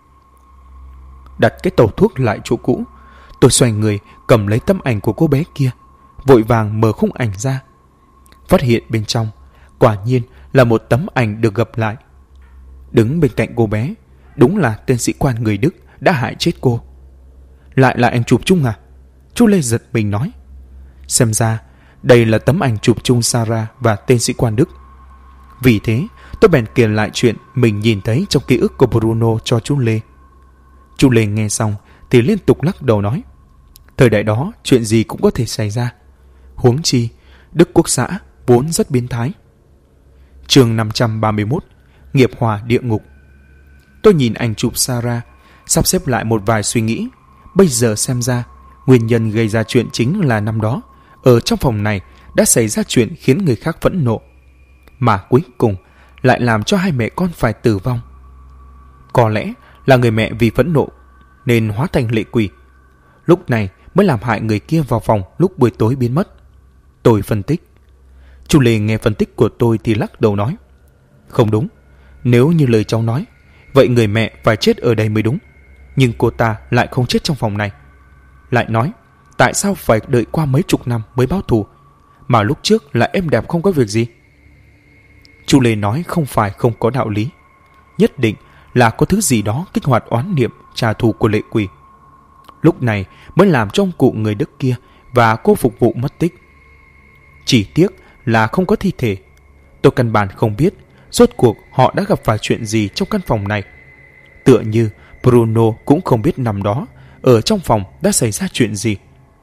Đặt cái tàu thuốc lại chỗ cũ, tôi xoay người cầm lấy tấm ảnh của cô bé kia, vội vàng mở khung ảnh ra. Phát hiện bên trong quả nhiên là một tấm ảnh được gập lại. Đứng bên cạnh cô bé đúng là tên sĩ quan người Đức đã hại chết cô. Lại là ảnh chụp chung à? Chú Lê giật mình nói. Xem ra đây là tấm ảnh chụp chung Sarah và tên sĩ quan Đức. Vì thế tôi bèn kể lại chuyện mình nhìn thấy trong ký ức của Bruno cho chú Lê. Chú Lê nghe xong thì liên tục lắc đầu nói, thời đại đó chuyện gì cũng có thể xảy ra. Huống chi Đức Quốc xã vốn rất biến thái. Chương 531, Nghiệp hỏa địa ngục. Tôi nhìn ảnh chụp Sarah, sắp xếp lại một vài suy nghĩ. Bây giờ xem ra, nguyên nhân gây ra chuyện chính là năm đó, ở trong phòng này đã xảy ra chuyện khiến người khác phẫn nộ, mà cuối cùng lại làm cho hai mẹ con phải tử vong. Có lẽ là người mẹ vì phẫn nộ nên hóa thành lệ quỷ, lúc này mới làm hại người kia vào phòng lúc buổi tối biến mất. Tôi phân tích. Chú Lê nghe phân tích của tôi thì lắc đầu nói, không đúng. Nếu như lời cháu nói, vậy người mẹ phải chết ở đây mới đúng. Nhưng cô ta lại không chết trong phòng này. Lại nói, tại sao phải đợi qua mấy chục năm mới báo thù, mà lúc trước là êm đẹp không có việc gì? Chú Lê nói không phải không có đạo lý. Nhất định là có thứ gì đó kích hoạt oán niệm trả thù của lệ quỷ. Lúc này mới làm cho ông cụ người Đức kia và cô phục vụ mất tích. Chỉ tiếc là không có thi thể. Tôi căn bản không biết rốt cuộc họ đã gặp phải chuyện gì trong căn phòng này. Tựa như Bruno cũng không biết năm đó ở trong phòng đã xảy ra chuyện gì.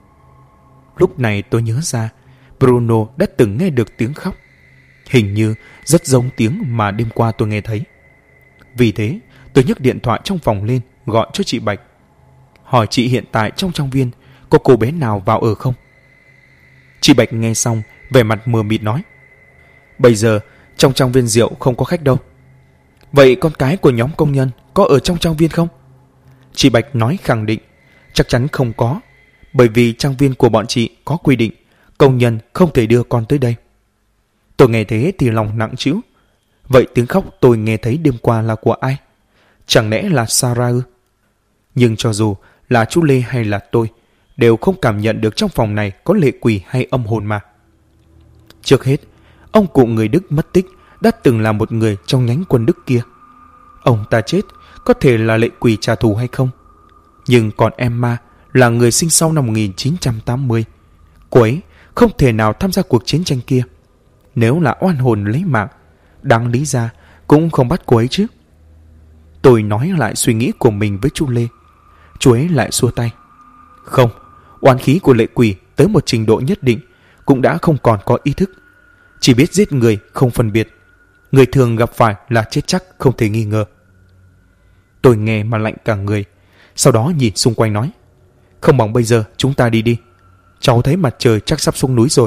Lúc này tôi nhớ ra Bruno đã từng nghe được tiếng khóc, hình như rất giống tiếng mà đêm qua tôi nghe thấy. Vì thế tôi nhấc điện thoại trong phòng lên gọi cho chị Bạch, hỏi chị hiện tại trong trang viên có cô bé nào vào ở không. Chị Bạch nghe xong vẻ mặt mờ mịt nói, bây giờ trong trang viên rượu không có khách đâu. Vậy con cái của nhóm công nhân có ở trong trang viên không? Chị Bạch nói khẳng định, chắc chắn không có, bởi vì trang viên của bọn chị có quy định công nhân không thể đưa con tới đây. Tôi nghe thế thì lòng nặng trĩu. Vậy tiếng khóc tôi nghe thấy đêm qua là của ai? Chẳng lẽ là Sarah ư? Nhưng cho dù là chú Lê hay là tôi đều không cảm nhận được trong phòng này có lệ quỷ hay âm hồn mà. Trước hết, ông cụ người Đức mất tích đã từng là một người trong nhánh quân Đức kia. Ông ta chết có thể là lệ quỷ trả thù hay không? Nhưng còn Emma là người sinh sau năm 1980. Cô ấy không thể nào tham gia cuộc chiến tranh kia. Nếu là oan hồn lấy mạng, đáng lý ra cũng không bắt cô ấy chứ. Tôi nói lại suy nghĩ của mình với chú Lê. Chú ấy lại xua tay. Không, oán khí của lệ quỷ tới một trình độ nhất định cũng đã không còn có ý thức, chỉ biết giết người không phân biệt. Người thường gặp phải là chết chắc không thể nghi ngờ. Tôi nghe mà lạnh cả người, sau đó nhìn xung quanh nói, không bằng bây giờ chúng ta đi đi. Cháu thấy mặt trời chắc sắp xuống núi rồi.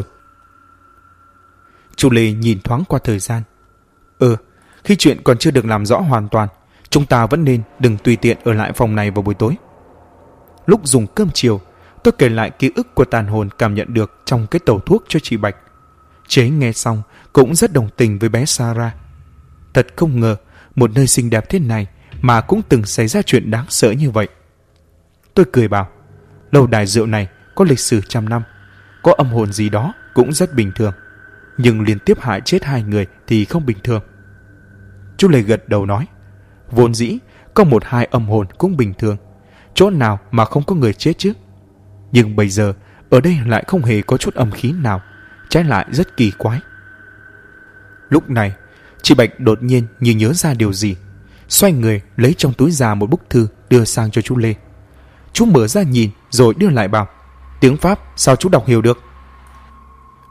Chú Lê nhìn thoáng qua thời gian. Khi chuyện còn chưa được làm rõ hoàn toàn, chúng ta vẫn nên đừng tùy tiện ở lại phòng này vào buổi tối. Lúc dùng cơm chiều, tôi kể lại ký ức của tàn hồn cảm nhận được trong cái tàu thuốc cho chị Bạch. Chị ấy nghe xong cũng rất đồng tình với bé Sarah. Thật không ngờ một nơi xinh đẹp thế này mà cũng từng xảy ra chuyện đáng sợ như vậy. Tôi cười bảo, lâu đài rượu này có lịch sử trăm năm, có âm hồn gì đó cũng rất bình thường, nhưng liên tiếp hại chết 2 người thì không bình thường. Chú Lê gật đầu nói, vốn dĩ có 1-2 âm hồn cũng bình thường, chỗ nào mà không có người chết chứ. Nhưng bây giờ ở đây lại không hề có chút âm khí nào, trái lại rất kỳ quái. Lúc này chị Bạch đột nhiên như nhớ ra điều gì, xoay người lấy trong túi ra một bức thư đưa sang cho chú Lê. Chú mở ra nhìn rồi đưa lại bảo, tiếng Pháp sao chú đọc hiểu được?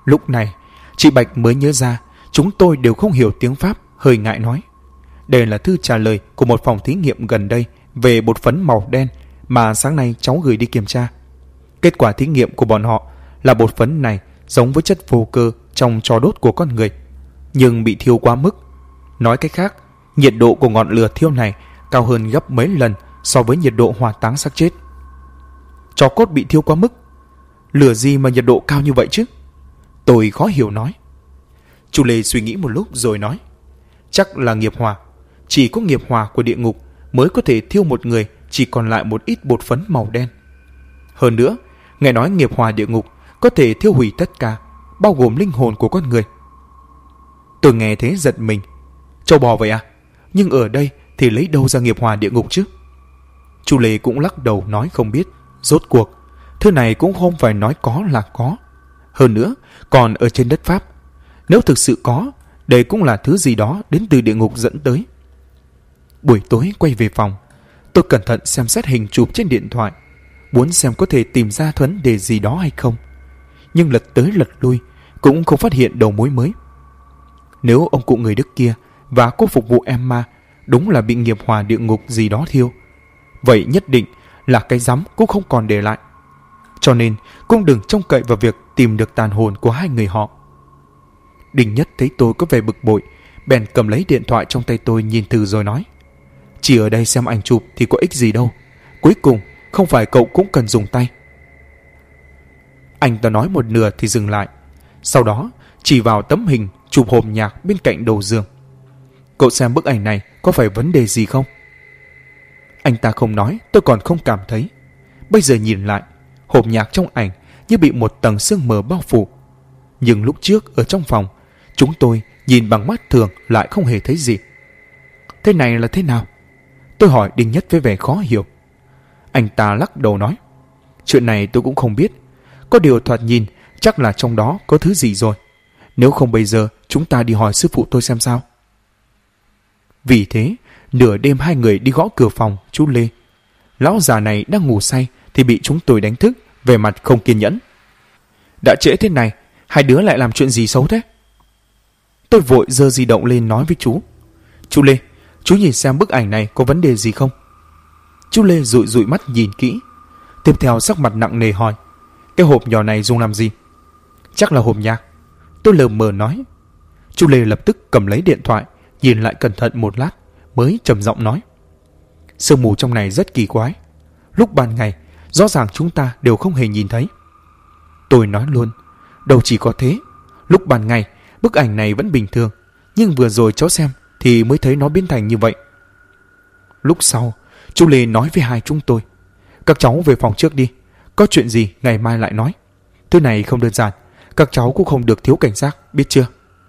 Lúc này, chị Bạch mới nhớ ra chúng tôi đều không hiểu tiếng Pháp, hơi ngại nói. Đây là thư trả lời của một phòng thí nghiệm gần đây về bột phấn màu đen mà sáng nay cháu gửi đi kiểm tra. Kết quả thí nghiệm của bọn họ là bột phấn này giống với chất vô cơ trong tro đốt của con người, nhưng bị thiêu quá mức. Nói cách khác, nhiệt độ của ngọn lửa thiêu này cao hơn gấp mấy lần so với nhiệt độ hỏa táng xác chết. Tro cốt bị thiêu quá mức? Lửa gì mà nhiệt độ cao như vậy chứ? Tôi khó hiểu nói. Chu Lê suy nghĩ một lúc rồi nói, chắc là nghiệp hỏa. Chỉ có nghiệp hỏa của địa ngục mới có thể thiêu một người chỉ còn lại một ít bột phấn màu đen. Hơn nữa, nghe nói nghiệp hỏa địa ngục có thể thiêu hủy tất cả, bao gồm linh hồn của con người. Tôi nghe thế giật mình. Châu bò vậy à? Nhưng ở đây thì lấy đâu ra nghiệp hỏa địa ngục chứ? Chu Lê cũng lắc đầu nói không biết. Rốt cuộc, thứ này cũng không phải nói có là có. Hơn nữa, còn ở trên đất Pháp. Nếu thực sự có, đây cũng là thứ gì đó đến từ địa ngục dẫn tới. Buổi tối quay về phòng, tôi cẩn thận xem xét hình chụp trên điện thoại, muốn xem có thể tìm ra vấn đề gì đó hay không. Nhưng lật tới lật lui cũng không phát hiện đầu mối mới. Nếu ông cụ người Đức kia và cô phục vụ Emma đúng là bị nghiệp hỏa địa ngục gì đó thiêu, vậy nhất định là cái rắm cũng không còn để lại. Cho nên cũng đừng trông cậy vào việc tìm được tàn hồn của hai người họ. Đình Nhất thấy tôi có vẻ bực bội, bèn cầm lấy điện thoại trong tay tôi nhìn thử rồi nói, chỉ ở đây xem ảnh chụp thì có ích gì đâu. Cuối cùng không phải cậu cũng cần dùng tay. Anh ta nói một nửa thì dừng lại, sau đó chỉ vào tấm hình chụp hộp nhạc bên cạnh đầu giường. Cậu xem bức ảnh này có phải vấn đề gì không? Anh ta không nói, tôi còn không cảm thấy. Bây giờ nhìn lại, hộp nhạc trong ảnh như bị một tầng sương mờ bao phủ. Nhưng lúc trước ở trong phòng, chúng tôi nhìn bằng mắt thường lại không hề thấy gì. Thế này là thế nào? Tôi hỏi Đinh Nhất với vẻ khó hiểu. Anh ta lắc đầu nói, chuyện này tôi cũng không biết. Có điều thoạt nhìn chắc là trong đó có thứ gì rồi. Nếu không bây giờ chúng ta đi hỏi sư phụ tôi xem sao. Vì thế, nửa đêm hai người đi gõ cửa phòng chú Lê. Lão già này đang ngủ say thì bị chúng tôi đánh thức, vẻ mặt không kiên nhẫn. Đã trễ thế này, hai đứa lại làm chuyện gì xấu thế? Tôi vội giơ di động lên nói với chú. Chú Lê, chú nhìn xem bức ảnh này có vấn đề gì không? Chú Lê dụi dụi mắt nhìn kỹ. Tiếp theo sắc mặt nặng nề hỏi, cái hộp nhỏ này dùng làm gì? Chắc là hộp nhạc. Tôi lờ mờ nói. Chú Lê lập tức cầm lấy điện thoại, nhìn lại cẩn thận một lát, mới trầm giọng nói, sương mù trong này rất kỳ quái. Lúc ban ngày, rõ ràng chúng ta đều không hề nhìn thấy. Tôi nói luôn, đâu chỉ có thế. Lúc ban ngày, bức ảnh này vẫn bình thường, nhưng vừa rồi cháu xem thì mới thấy nó biến thành như vậy. Lúc sau, chú Lê nói với hai chúng tôi, các cháu về phòng trước đi, có chuyện gì ngày mai lại nói. Thứ này không đơn giản, các cháu cũng không được thiếu cảnh giác, biết chưa?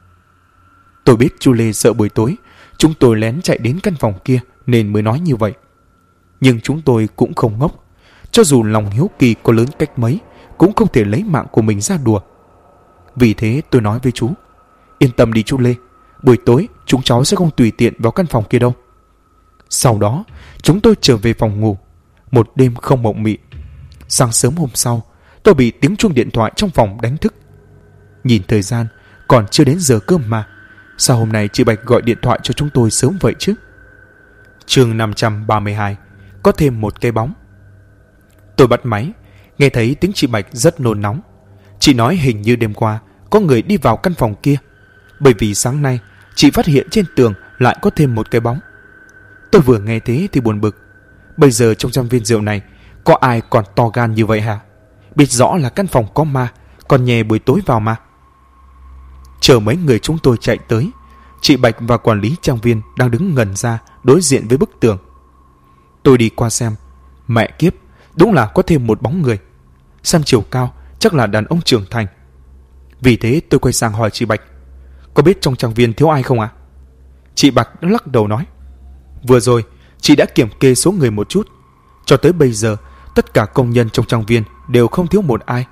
Tôi biết chú Lê sợ buổi tối chúng tôi lén chạy đến căn phòng kia nên mới nói như vậy. Nhưng chúng tôi cũng không ngốc. Cho dù lòng hiếu kỳ có lớn cách mấy, cũng không thể lấy mạng của mình ra đùa. Vì thế tôi nói với chú, yên tâm đi chú Lê, buổi tối chúng cháu sẽ không tùy tiện vào căn phòng kia đâu. Sau đó chúng tôi trở về phòng ngủ. Một đêm không mộng mị. Sáng sớm hôm sau, tôi bị tiếng chuông điện thoại trong phòng đánh thức. Nhìn thời gian, còn chưa đến giờ cơm mà. Sao hôm nay chị Bạch gọi điện thoại cho chúng tôi sớm vậy chứ? Chương 532, có thêm một cái bóng. Tôi bắt máy, nghe thấy tiếng chị Bạch rất nôn nóng. Chị nói hình như đêm qua có người đi vào căn phòng kia, bởi vì sáng nay chị phát hiện trên tường lại có thêm một cái bóng. Tôi vừa nghe thế thì buồn bực. Bây giờ trong trăm viên rượu này có ai còn to gan như vậy hả? Biết rõ là căn phòng có ma, còn nhè buổi tối vào mà. Chờ mấy người chúng tôi chạy tới, chị Bạch và quản lý trang viên đang đứng ngẩn ra đối diện với bức tường. Tôi đi qua xem, mẹ kiếp, đúng là có thêm một bóng người. Xem chiều cao chắc là đàn ông trưởng thành. Vì thế tôi quay sang hỏi chị Bạch, có biết trong trang viên thiếu ai không ạ? Chị Bạch lắc đầu nói, vừa rồi chị đã kiểm kê số người một chút, cho tới bây giờ tất cả công nhân trong trang viên đều không thiếu một ai.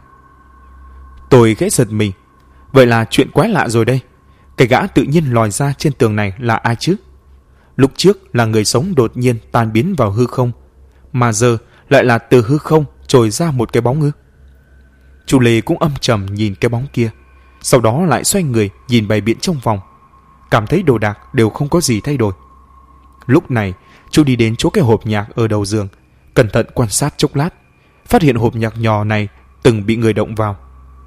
Tôi khẽ giật mình. Vậy là chuyện quái lạ rồi đây. Cái gã tự nhiên lòi ra trên tường này là ai chứ? Lúc trước là người sống đột nhiên tan biến vào hư không, mà giờ lại là từ hư không trồi ra một cái bóng ư? Chú Lê cũng âm trầm nhìn cái bóng kia. sau đó lại xoay người nhìn bày biện trong phòng, cảm thấy đồ đạc đều không có gì thay đổi. Lúc này, chú đi đến chỗ cái hộp nhạc ở đầu giường, cẩn thận quan sát chốc lát, phát hiện hộp nhạc nhỏ này từng bị người động vào.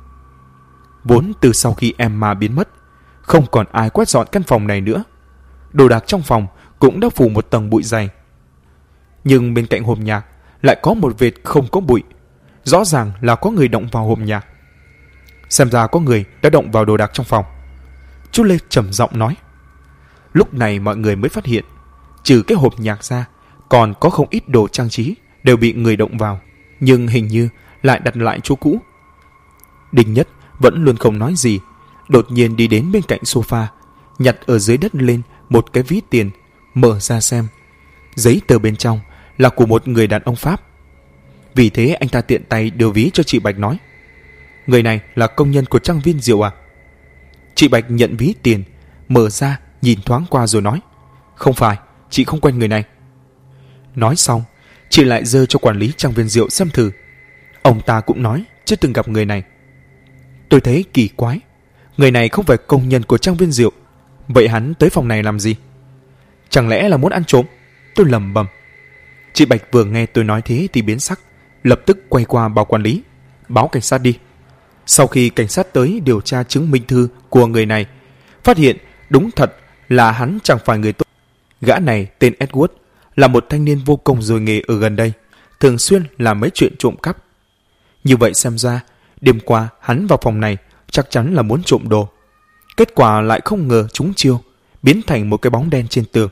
Vốn từ sau khi Emma biến mất, không còn ai quét dọn căn phòng này nữa. Đồ đạc trong phòng cũng đã phủ một tầng bụi dày. Nhưng bên cạnh hộp nhạc lại có một vệt không có bụi. Rõ ràng là có người động vào hộp nhạc. Xem ra có người đã động vào đồ đạc trong phòng. Chú Lê trầm giọng nói. Lúc này mọi người mới phát hiện, trừ cái hộp nhạc ra, còn có không ít đồ trang trí đều bị người động vào, nhưng hình như lại đặt lại chỗ cũ. Đinh Nhất vẫn luôn không nói gì, đột nhiên đi đến bên cạnh sofa, nhặt ở dưới đất lên một cái ví tiền, mở ra xem. Giấy tờ bên trong là của một người đàn ông Pháp. Vì thế anh ta tiện tay đưa ví cho chị Bạch, nói: người này là công nhân của trang viên rượu à? Chị Bạch nhận ví tiền, mở ra nhìn thoáng qua rồi nói: không phải, chị không quen người này. Nói xong, chị lại giơ cho quản lý trang viên rượu xem thử. Ông ta cũng nói chưa từng gặp người này. Tôi thấy kỳ quái, người này không phải công nhân của trang viên rượu, vậy hắn tới phòng này làm gì? Chẳng lẽ là muốn ăn trộm? Tôi lẩm bẩm. Chị Bạch vừa nghe tôi nói thế thì biến sắc, lập tức quay qua bảo quản lý: báo cảnh sát đi. Sau khi cảnh sát tới điều tra chứng minh thư của người này, phát hiện đúng thật là hắn chẳng phải người tốt. Gã này tên Edward, là một thanh niên vô cùng dồi nghề ở gần đây, thường xuyên làm mấy chuyện trộm cắp. Như vậy xem ra, đêm qua hắn vào phòng này chắc chắn là muốn trộm đồ. Kết quả lại không ngờ trúng chiêu, biến thành một cái bóng đen trên tường.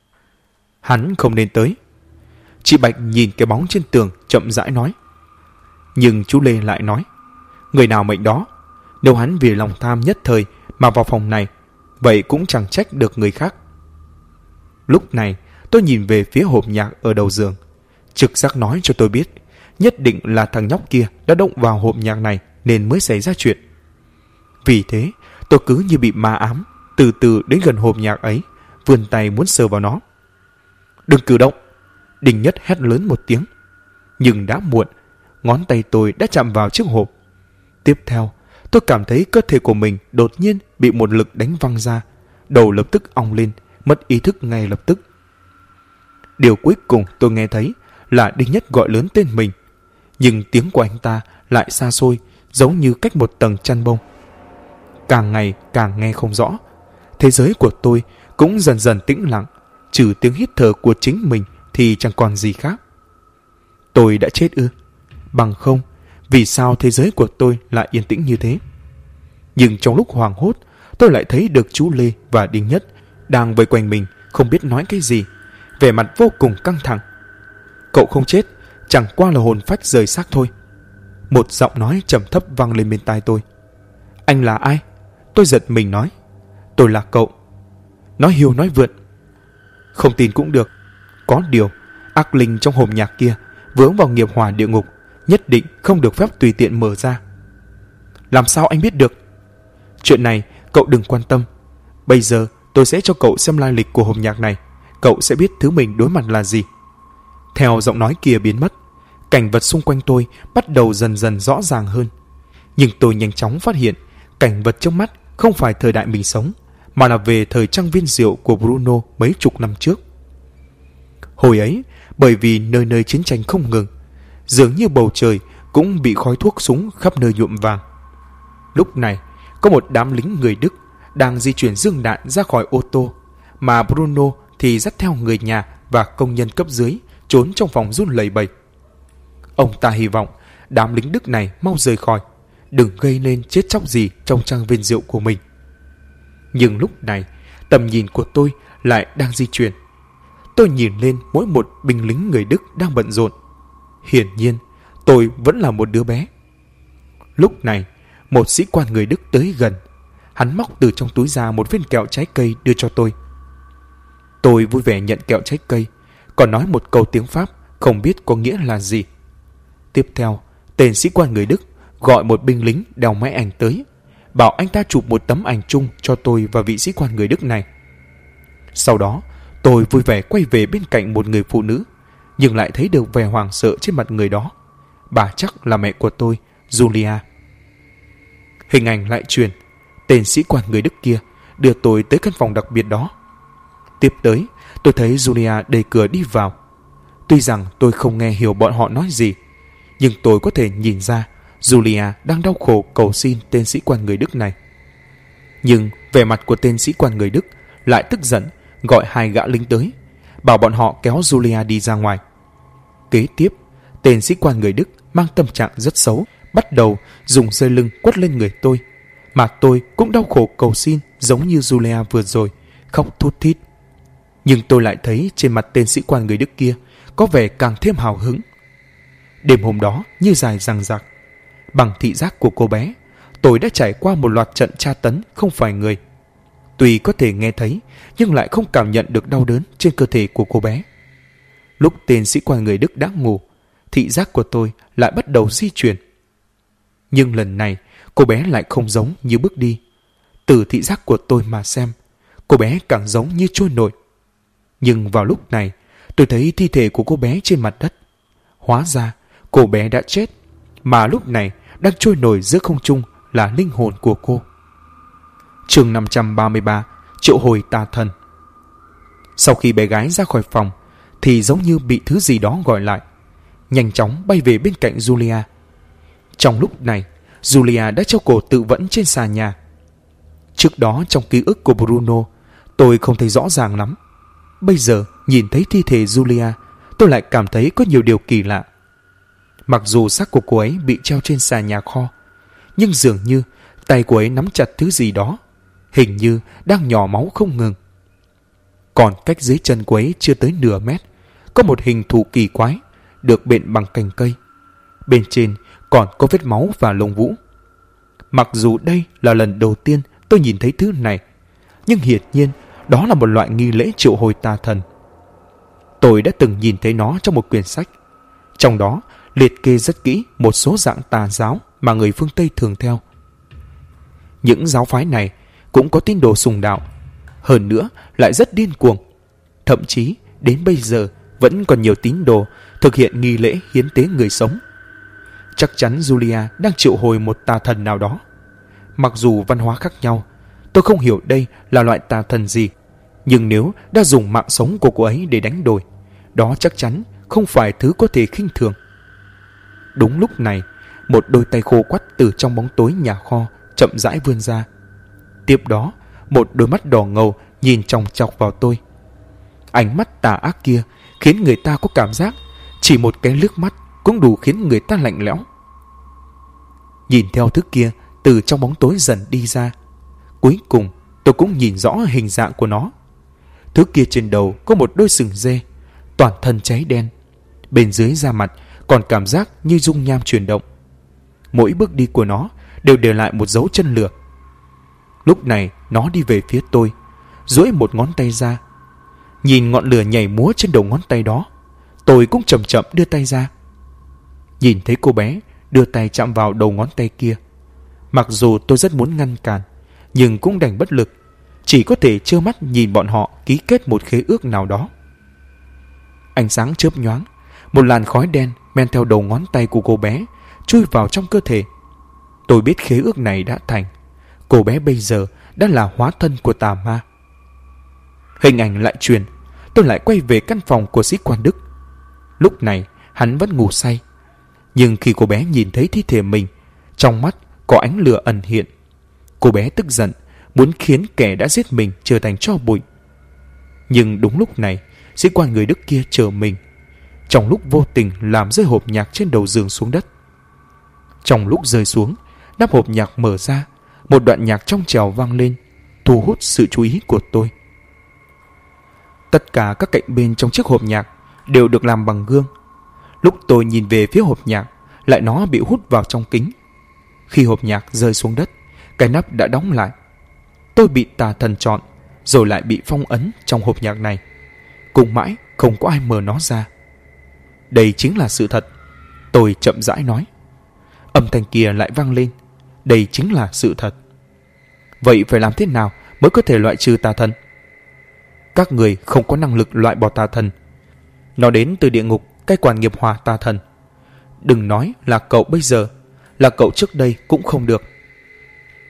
Hắn không nên tới. Chị Bạch nhìn cái bóng trên tường chậm rãi nói. Nhưng chú Lê lại nói: người nào mệnh đó, nếu hắn vì lòng tham nhất thời mà vào phòng này, vậy cũng chẳng trách được người khác. Lúc này tôi nhìn về phía hộp nhạc ở đầu giường. Trực giác nói cho tôi biết, nhất định là thằng nhóc kia đã động vào hộp nhạc này nên mới xảy ra chuyện. Vì thế tôi cứ như bị ma ám, từ từ đến gần hộp nhạc ấy, vươn tay muốn sờ vào nó. Đừng cử động! Đinh Nhất hét lớn một tiếng. Nhưng đã muộn, ngón tay tôi đã chạm vào chiếc hộp. Tiếp theo, tôi cảm thấy cơ thể của mình đột nhiên bị một lực đánh văng ra, đầu lập tức ong lên, mất ý thức ngay lập tức. Điều cuối cùng tôi nghe thấy là Đinh Nhất gọi lớn tên mình, nhưng tiếng của anh ta lại xa xôi, giống như cách một tầng chăn bông. Càng ngày càng nghe không rõ. Thế giới của tôi cũng dần dần tĩnh lặng, trừ tiếng hít thở của chính mình thì chẳng còn gì khác. Tôi đã chết ư? Bằng không, vì sao thế giới của tôi lại yên tĩnh như thế? Nhưng trong lúc hoảng hốt, tôi lại thấy được chú Lê và Đinh Nhất đang vây quanh mình, không biết nói cái gì, vẻ mặt vô cùng căng thẳng. Cậu không chết, chẳng qua là hồn phách rời xác thôi. Một giọng nói trầm thấp vang lên bên tai tôi. Anh là ai? Tôi giật mình nói. Tôi là cậu. Nói hiu nói vượn. Không tin cũng được. Có điều, ác linh trong hộp nhạc kia vướng vào nghiệp hỏa địa ngục, nhất định không được phép tùy tiện mở ra. Làm sao anh biết được? Chuyện này cậu đừng quan tâm. Bây giờ tôi sẽ cho cậu xem lai lịch của hộp nhạc này. Cậu sẽ biết thứ mình đối mặt là gì. Theo giọng nói kia biến mất, cảnh vật xung quanh tôi bắt đầu dần dần rõ ràng hơn. Nhưng tôi nhanh chóng phát hiện cảnh vật trước mắt không phải thời đại mình sống, mà là về thời trang viên rượu của Bruno mấy chục năm trước. Hồi ấy, bởi vì nơi nơi chiến tranh không ngừng, dường như bầu trời cũng bị khói thuốc súng khắp nơi nhuộm vàng. Lúc này, có một đám lính người Đức đang di chuyển dương đạn ra khỏi ô tô, mà Bruno thì dắt theo người nhà và công nhân cấp dưới trốn trong phòng run lẩy bẩy. Ông ta hy vọng đám lính Đức này mau rời khỏi, đừng gây nên chết chóc gì trong trang viên rượu của mình. Nhưng lúc này, tầm nhìn của tôi lại đang di chuyển. Tôi nhìn lên mỗi một binh lính người Đức đang bận rộn. Hiển nhiên, tôi vẫn là một đứa bé. Lúc này, một sĩ quan người Đức tới gần. Hắn móc từ trong túi ra một viên kẹo trái cây đưa cho tôi. Tôi vui vẻ nhận kẹo trái cây, còn nói một câu tiếng Pháp không biết có nghĩa là gì. Tiếp theo, tên sĩ quan người Đức gọi một binh lính đeo máy ảnh tới, bảo anh ta chụp một tấm ảnh chung cho tôi và vị sĩ quan người Đức này. Sau đó, tôi vui vẻ quay về bên cạnh một người phụ nữ, nhưng lại thấy được vẻ hoảng sợ trên mặt người đó. Bà chắc là mẹ của tôi, Julia. Hình ảnh lại truyền, tên sĩ quan người Đức kia đưa tôi tới căn phòng đặc biệt đó. Tiếp tới, tôi thấy Julia đẩy cửa đi vào. Tuy rằng tôi không nghe hiểu bọn họ nói gì, nhưng tôi có thể nhìn ra Julia đang đau khổ cầu xin tên sĩ quan người Đức này. Nhưng vẻ mặt của tên sĩ quan người Đức lại tức giận, gọi hai gã lính tới, bảo bọn họ kéo Julia đi ra ngoài. Kế tiếp, tên sĩ quan người Đức mang tâm trạng rất xấu, bắt đầu dùng dây lưng quất lên người tôi, mà tôi cũng đau khổ cầu xin giống như Julia vừa rồi, khóc thút thít. Nhưng tôi lại thấy trên mặt tên sĩ quan người Đức kia có vẻ càng thêm hào hứng. Đêm hôm đó như dài dằng dặc. Bằng thị giác của cô bé, tôi đã trải qua một loạt trận tra tấn không phải người. Tuy có thể nghe thấy, nhưng lại không cảm nhận được đau đớn trên cơ thể của cô bé. Lúc tên sĩ quan người Đức đã ngủ, thị giác của tôi lại bắt đầu di chuyển. Nhưng lần này, cô bé lại không giống như bước đi. Từ thị giác của tôi mà xem, cô bé càng giống như trôi nổi. Nhưng vào lúc này, tôi thấy thi thể của cô bé trên mặt đất. Hóa ra, cô bé đã chết, mà lúc này đang trôi nổi giữa không trung là linh hồn của cô. Chương 533, triệu hồi tà thần. Sau khi bé gái ra khỏi phòng, thì giống như bị thứ gì đó gọi lại, nhanh chóng bay về bên cạnh Julia. Trong lúc này, Julia đã treo cổ tự vẫn trên xà nhà. Trước đó trong ký ức của Bruno, tôi không thấy rõ ràng lắm. Bây giờ nhìn thấy thi thể Julia, tôi lại cảm thấy có nhiều điều kỳ lạ. Mặc dù xác của cô ấy bị treo trên xà nhà kho, nhưng dường như tay cô ấy nắm chặt thứ gì đó, hình như đang nhỏ máu không ngừng. Còn cách dưới chân cô ấy chưa tới nửa mét, có một hình thù kỳ quái, được bện bằng cành cây. Bên trên còn có vết máu và lông vũ. Mặc dù đây là lần đầu tiên tôi nhìn thấy thứ này, nhưng hiển nhiên đó là một loại nghi lễ triệu hồi tà thần. Tôi đã từng nhìn thấy nó trong một quyển sách. Trong đó liệt kê rất kỹ một số dạng tà giáo mà người phương Tây thường theo. Những giáo phái này cũng có tín đồ sùng đạo, hơn nữa lại rất điên cuồng. Thậm chí đến bây giờ vẫn còn nhiều tín đồ thực hiện nghi lễ hiến tế người sống. Chắc chắn Julia đang triệu hồi một tà thần nào đó. Mặc dù văn hóa khác nhau, tôi không hiểu đây là loại tà thần gì, nhưng nếu đã dùng mạng sống của cô ấy để đánh đổi, đó chắc chắn không phải thứ có thể khinh thường. Đúng lúc này, một đôi tay khô quắt từ trong bóng tối nhà kho chậm rãi vươn ra. Tiếp đó, một đôi mắt đỏ ngầu nhìn chòng chọc vào tôi. Ánh mắt tà ác kia khiến người ta có cảm giác chỉ một cái liếc mắt cũng đủ khiến người ta lạnh lẽo. Nhìn theo thứ kia từ trong bóng tối dần đi ra, cuối cùng tôi cũng nhìn rõ hình dạng của nó. Thứ kia trên đầu có một đôi sừng dê, toàn thân cháy đen. Bên dưới da mặt còn cảm giác như dung nham chuyển động. Mỗi bước đi của nó đều để lại một dấu chân lửa. Lúc này nó đi về phía tôi, duỗi một ngón tay ra. Nhìn ngọn lửa nhảy múa trên đầu ngón tay đó, tôi cũng chậm chậm đưa tay ra. Nhìn thấy cô bé đưa tay chạm vào đầu ngón tay kia, mặc dù tôi rất muốn ngăn cản, nhưng cũng đành bất lực, chỉ có thể trơ mắt nhìn bọn họ ký kết một khế ước nào đó. Ánh sáng chớp nhoáng, một làn khói đen men theo đầu ngón tay của cô bé chui vào trong cơ thể. Tôi biết khế ước này đã thành. Cô bé bây giờ đã là hóa thân của tà ma. Hình ảnh lại truyền, tôi lại quay về căn phòng của sĩ quan Đức. Lúc này hắn vẫn ngủ say, nhưng khi cô bé nhìn thấy thi thể mình, trong mắt có ánh lửa ẩn hiện. Cô bé tức giận, muốn khiến kẻ đã giết mình trở thành tro bụi. Nhưng đúng lúc này, sĩ quan người Đức kia chờ mình, trong lúc vô tình làm rơi hộp nhạc trên đầu giường xuống đất. Trong lúc rơi xuống, nắp hộp nhạc mở ra, một đoạn nhạc trong trẻo vang lên, thu hút sự chú ý của tôi. Tất cả các cạnh bên trong chiếc hộp nhạc đều được làm bằng gương. Lúc tôi nhìn về phía hộp nhạc, lại nó bị hút vào trong kính. Khi hộp nhạc rơi xuống đất, cái nắp đã đóng lại. Tôi bị tà thần chọn, rồi lại bị phong ấn trong hộp nhạc này. Cùng mãi không có ai mở nó ra. Đây chính là sự thật, tôi chậm rãi nói. Âm thanh kia lại vang lên. Đây chính là sự thật. Vậy phải làm thế nào mới có thể loại trừ tà thần? Các người không có năng lực loại bỏ tà thần. Nó đến từ địa ngục, cai quản nghiệp hỏa tà thần. Đừng nói là cậu bây giờ, là cậu trước đây cũng không được.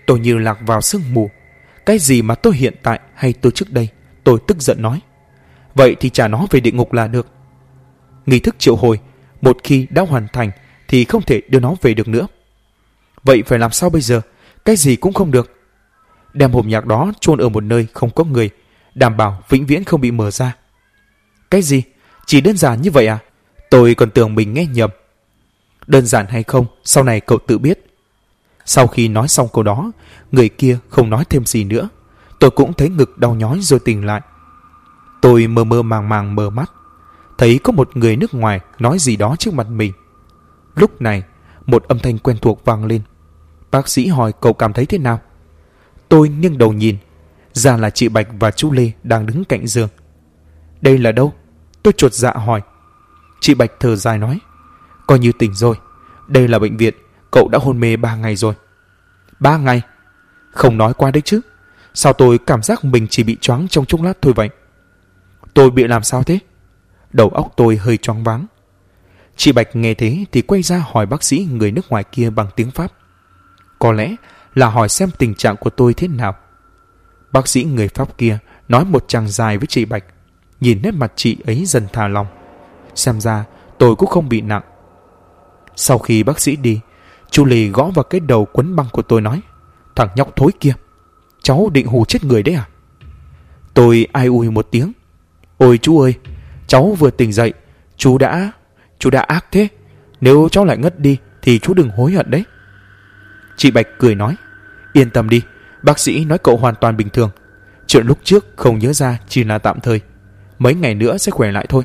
tôi như lạc vào sương mù. Cái gì mà tôi hiện tại hay tôi trước đây? Tôi tức giận nói. Vậy thì trả nó về địa ngục là được. Nghi thức triệu hồi, một khi đã hoàn thành thì không thể đưa nó về được nữa. Vậy phải làm sao bây giờ? Cái gì cũng không được. Đem hộp nhạc đó chôn ở một nơi không có người, đảm bảo vĩnh viễn không bị mở ra. Cái gì? Chỉ đơn giản như vậy à? Tôi còn tưởng mình nghe nhầm. Đơn giản hay không, sau này cậu tự biết. Sau khi nói xong câu đó, người kia không nói thêm gì nữa. Tôi cũng thấy ngực đau nhói rồi tỉnh lại. Tôi mơ mơ màng màng mở mắt, thấy có một người nước ngoài nói gì đó trước mặt mình. Lúc này, một âm thanh quen thuộc vang lên. Bác sĩ hỏi cậu cảm thấy thế nào? Tôi nghiêng đầu nhìn, ra là chị Bạch và chú Lê đang đứng cạnh giường. Đây là đâu? Tôi chột dạ hỏi. Chị Bạch thở dài nói, coi như tỉnh rồi. Đây là bệnh viện, cậu đã hôn mê 3 ngày rồi. 3 ngày? Không nói qua đấy chứ. Sao tôi cảm giác mình chỉ bị choáng trong chốc lát thôi vậy? Tôi bị làm sao thế? Đầu óc tôi hơi choáng váng. Chị Bạch nghe thế thì quay ra hỏi bác sĩ người nước ngoài kia bằng tiếng Pháp. Có lẽ là hỏi xem tình trạng của tôi thế nào. Bác sĩ người Pháp kia nói một tràng dài với chị Bạch. Nhìn nét mặt chị ấy dần thả lòng. Xem ra tôi cũng không bị nặng. Sau khi bác sĩ đi, chú Lê gõ vào cái đầu quấn băng của tôi nói, thằng nhóc thối kia, cháu định hù chết người đấy à? Tôi ai ui một tiếng. Ôi chú ơi, cháu vừa tỉnh dậy, chú đã ác thế. Nếu cháu lại ngất đi thì chú đừng hối hận đấy. Chị Bạch cười nói, yên tâm đi, bác sĩ nói cậu hoàn toàn bình thường. Chuyện lúc trước không nhớ ra chỉ là tạm thời, mấy ngày nữa sẽ khỏe lại thôi.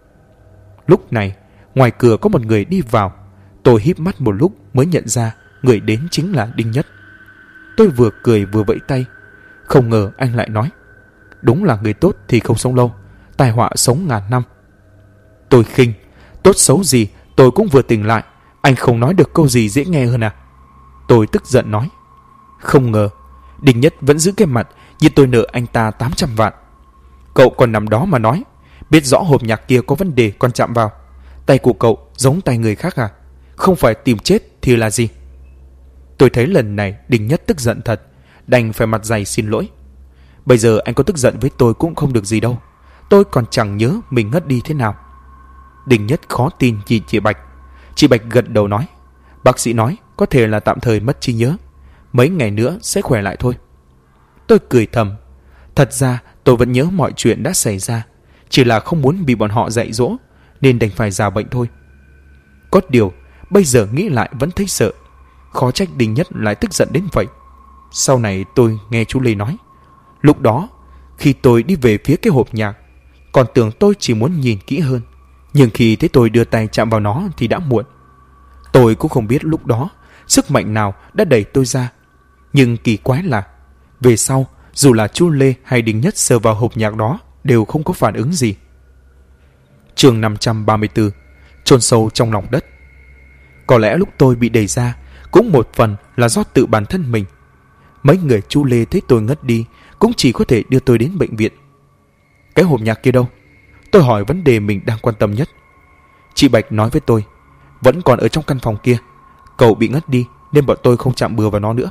Lúc này, ngoài cửa có một người đi vào. Tôi híp mắt một lúc mới nhận ra người đến chính là Đinh Nhất. Tôi vừa cười vừa vẫy tay. Không ngờ anh lại nói, đúng là người tốt thì không sống lâu, tai họa sống ngàn năm. Tôi khinh, tốt xấu gì tôi cũng vừa tỉnh lại, anh không nói được câu gì dễ nghe hơn à? Tôi tức giận nói. Không ngờ Đinh Nhất vẫn giữ cái mặt như tôi nợ anh ta 800 vạn. Cậu còn nằm đó mà nói, biết rõ hộp nhạc kia có vấn đề còn chạm vào. Tay của cậu giống tay người khác à? Không phải tìm chết thì là gì? Tôi thấy lần này Đinh Nhất tức giận thật, đành phải mặt dày xin lỗi. Bây giờ anh có tức giận với tôi cũng không được gì đâu. Tôi còn chẳng nhớ mình ngất đi thế nào. Đinh Nhất khó tin nhìn chị Bạch. Chị Bạch gật đầu nói, bác sĩ nói có thể là tạm thời mất trí nhớ, mấy ngày nữa sẽ khỏe lại thôi. Tôi cười thầm. Thật ra tôi vẫn nhớ mọi chuyện đã xảy ra, chỉ là không muốn bị bọn họ dạy dỗ nên đành phải giả bệnh thôi. Có điều bây giờ nghĩ lại vẫn thấy sợ. Khó trách Đinh Nhất lại tức giận đến vậy. Sau này tôi nghe chú Lê nói, lúc đó khi tôi đi về phía cái hộp nhạc, còn tưởng tôi chỉ muốn nhìn kỹ hơn, nhưng khi thấy tôi đưa tay chạm vào nó thì đã muộn. Tôi cũng không biết lúc đó sức mạnh nào đã đẩy tôi ra. Nhưng kỳ quái là về sau, dù là chú Lê hay Đinh Nhất sờ vào hộp nhạc đó đều không có phản ứng gì. Chương 534, chôn sâu trong lòng đất. Có lẽ lúc tôi bị đẩy ra cũng một phần là do tự bản thân mình. Mấy người chú Lê thấy tôi ngất đi cũng chỉ có thể đưa tôi đến bệnh viện. Cái hộp nhạc kia đâu? Tôi hỏi vấn đề mình đang quan tâm nhất. Chị Bạch nói với tôi, vẫn còn ở trong căn phòng kia. Cậu bị ngất đi nên bọn tôi không chạm bừa vào nó nữa.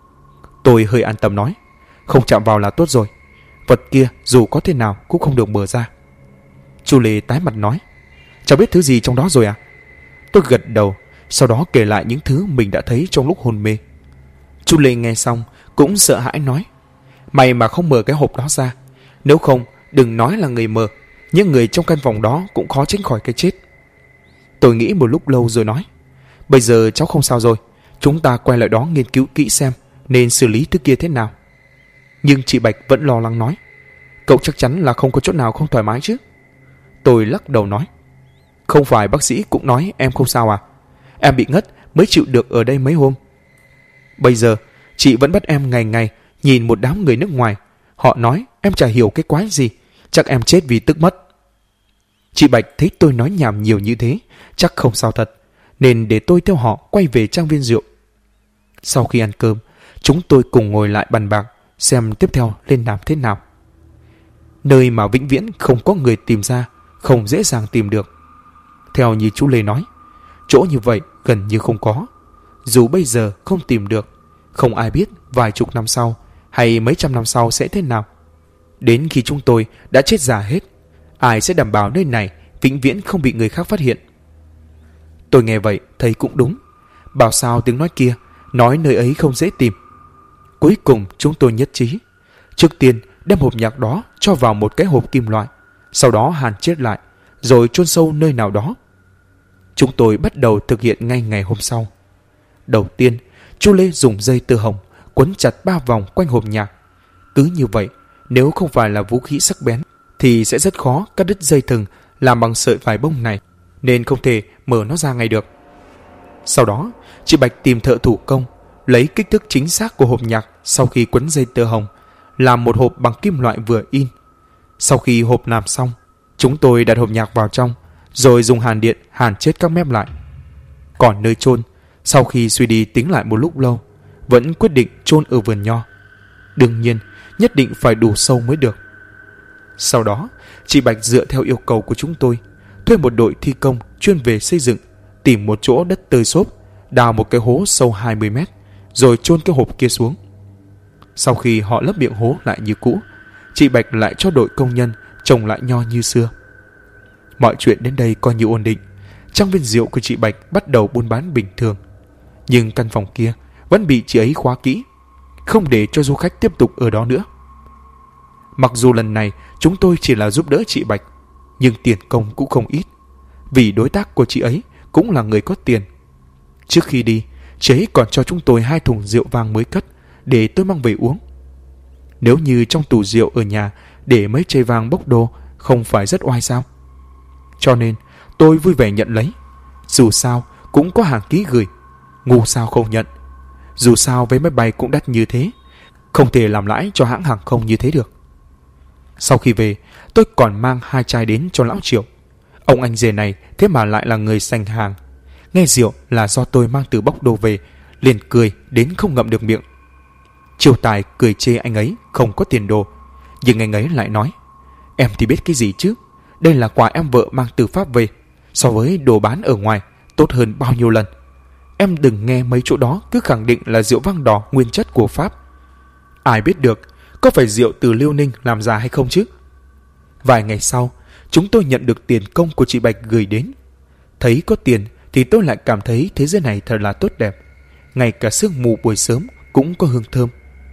Tôi hơi an tâm nói, không chạm vào là tốt rồi. Vật kia dù có thế nào cũng không được mở ra. Chú Lê tái mặt nói, cháu biết thứ gì trong đó rồi à? Tôi gật đầu, sau đó kể lại những thứ mình đã thấy trong lúc hôn mê. Chú Lê nghe xong cũng sợ hãi nói, mày mà không mở cái hộp đó ra, nếu không đừng nói là người mờ, những người trong căn phòng đó cũng khó tránh khỏi cái chết. Tôi nghĩ một lúc lâu rồi nói, bây giờ cháu không sao rồi, chúng ta quay lại đó nghiên cứu kỹ xem nên xử lý thứ kia thế nào. Nhưng chị Bạch vẫn lo lắng nói, cậu chắc chắn là không có chỗ nào không thoải mái chứ? Tôi lắc đầu nói, không phải bác sĩ cũng nói em không sao à? Em bị ngất mới chịu được ở đây mấy hôm. Bây giờ chị vẫn bắt em ngày ngày nhìn một đám người nước ngoài. Họ nói em chả hiểu cái quái gì, chắc em chết vì tức mất. Chị Bạch thấy tôi nói nhảm nhiều như thế, chắc không sao thật, nên để tôi theo họ quay về trang viên rượu. Sau khi ăn cơm, chúng tôi cùng ngồi lại bàn bạc xem tiếp theo nên làm thế nào. Nơi mà vĩnh viễn không có người tìm ra, không dễ dàng tìm được. Theo như chú Lê nói, chỗ như vậy gần như không có. Dù bây giờ không tìm được, Không ai biết vài chục năm sau hay mấy trăm năm sau sẽ thế nào. Đến khi chúng tôi đã chết già hết, ai sẽ đảm bảo nơi này vĩnh viễn không bị người khác phát hiện? Tôi nghe vậy thấy cũng đúng. Bảo sao tiếng nói kia nói nơi ấy không dễ tìm. Cuối cùng chúng tôi nhất trí. Trước tiên đem hộp nhạc đó cho vào một cái hộp kim loại, sau đó hàn chết lại, rồi chôn sâu nơi nào đó. Chúng tôi bắt đầu thực hiện ngay ngày hôm sau. Đầu tiên, chú Lê dùng dây tơ hồng quấn chặt 3 vòng quanh hộp nhạc. Cứ như vậy, nếu không phải là vũ khí sắc bén thì sẽ rất khó cắt đứt dây thừng làm bằng sợi vải bông này, nên không thể mở nó ra ngay được. Sau đó, chị Bạch tìm thợ thủ công, lấy kích thước chính xác của hộp nhạc sau khi quấn dây tơ hồng, làm một hộp bằng kim loại vừa in. Sau khi hộp làm xong, chúng tôi đặt hộp nhạc vào trong, rồi dùng hàn điện hàn chết các mép lại. Còn nơi chôn, sau khi suy đi tính lại một lúc lâu, vẫn quyết định chôn ở vườn nho. Đương nhiên, nhất định phải đủ sâu mới được. Sau đó, chị Bạch dựa theo yêu cầu của chúng tôi, thuê một đội thi công chuyên về xây dựng, tìm một chỗ đất tơi xốp, đào một cái hố sâu 20 mét, rồi chôn cái hộp kia xuống. Sau khi họ lấp miệng hố lại như cũ, chị Bạch lại cho đội công nhân trồng lại nho như xưa. Mọi chuyện đến đây coi như ổn định. Trang viên rượu của chị Bạch bắt đầu buôn bán bình thường. Nhưng căn phòng kia vẫn bị chị ấy khóa kỹ, không để cho du khách tiếp tục ở đó nữa. Mặc dù lần này chúng tôi chỉ là giúp đỡ chị Bạch, nhưng tiền công cũng không ít, vì đối tác của chị ấy cũng là người có tiền. Trước khi đi, chị ấy còn cho chúng tôi 2 thùng rượu vang mới cất để tôi mang về uống. Nếu như trong tủ rượu ở nhà để mấy chai vang bốc đô không phải rất oai sao? Cho nên tôi vui vẻ nhận lấy. Dù sao cũng có hàng ký gửi, ngu sao không nhận. Dù sao vé máy bay cũng đắt như thế, không thể làm lãi cho hãng hàng không như thế được. Sau khi về, tôi còn mang 2 chai đến cho lão Triệu. Ông anh rể này thế mà lại là người sành hàng. Nghe rượu là do tôi mang từ bốc đô về, liền cười đến không ngậm được miệng. Triều Tài cười chê anh ấy không có tiền đồ, nhưng anh ấy lại nói: em thì biết cái gì chứ, đây là quà em vợ mang từ Pháp về, so với đồ bán ở ngoài tốt hơn bao nhiêu lần. Em đừng nghe mấy chỗ đó cứ khẳng định là rượu vang đỏ nguyên chất của Pháp. Ai biết được có phải rượu từ Liêu Ninh làm ra hay không chứ. Vài ngày sau, chúng tôi nhận được tiền công của chị Bạch gửi đến. Thấy có tiền thì tôi lại cảm thấy thế giới này thật là tốt đẹp. Ngay cả sương mù buổi sớm cũng có hương thơm.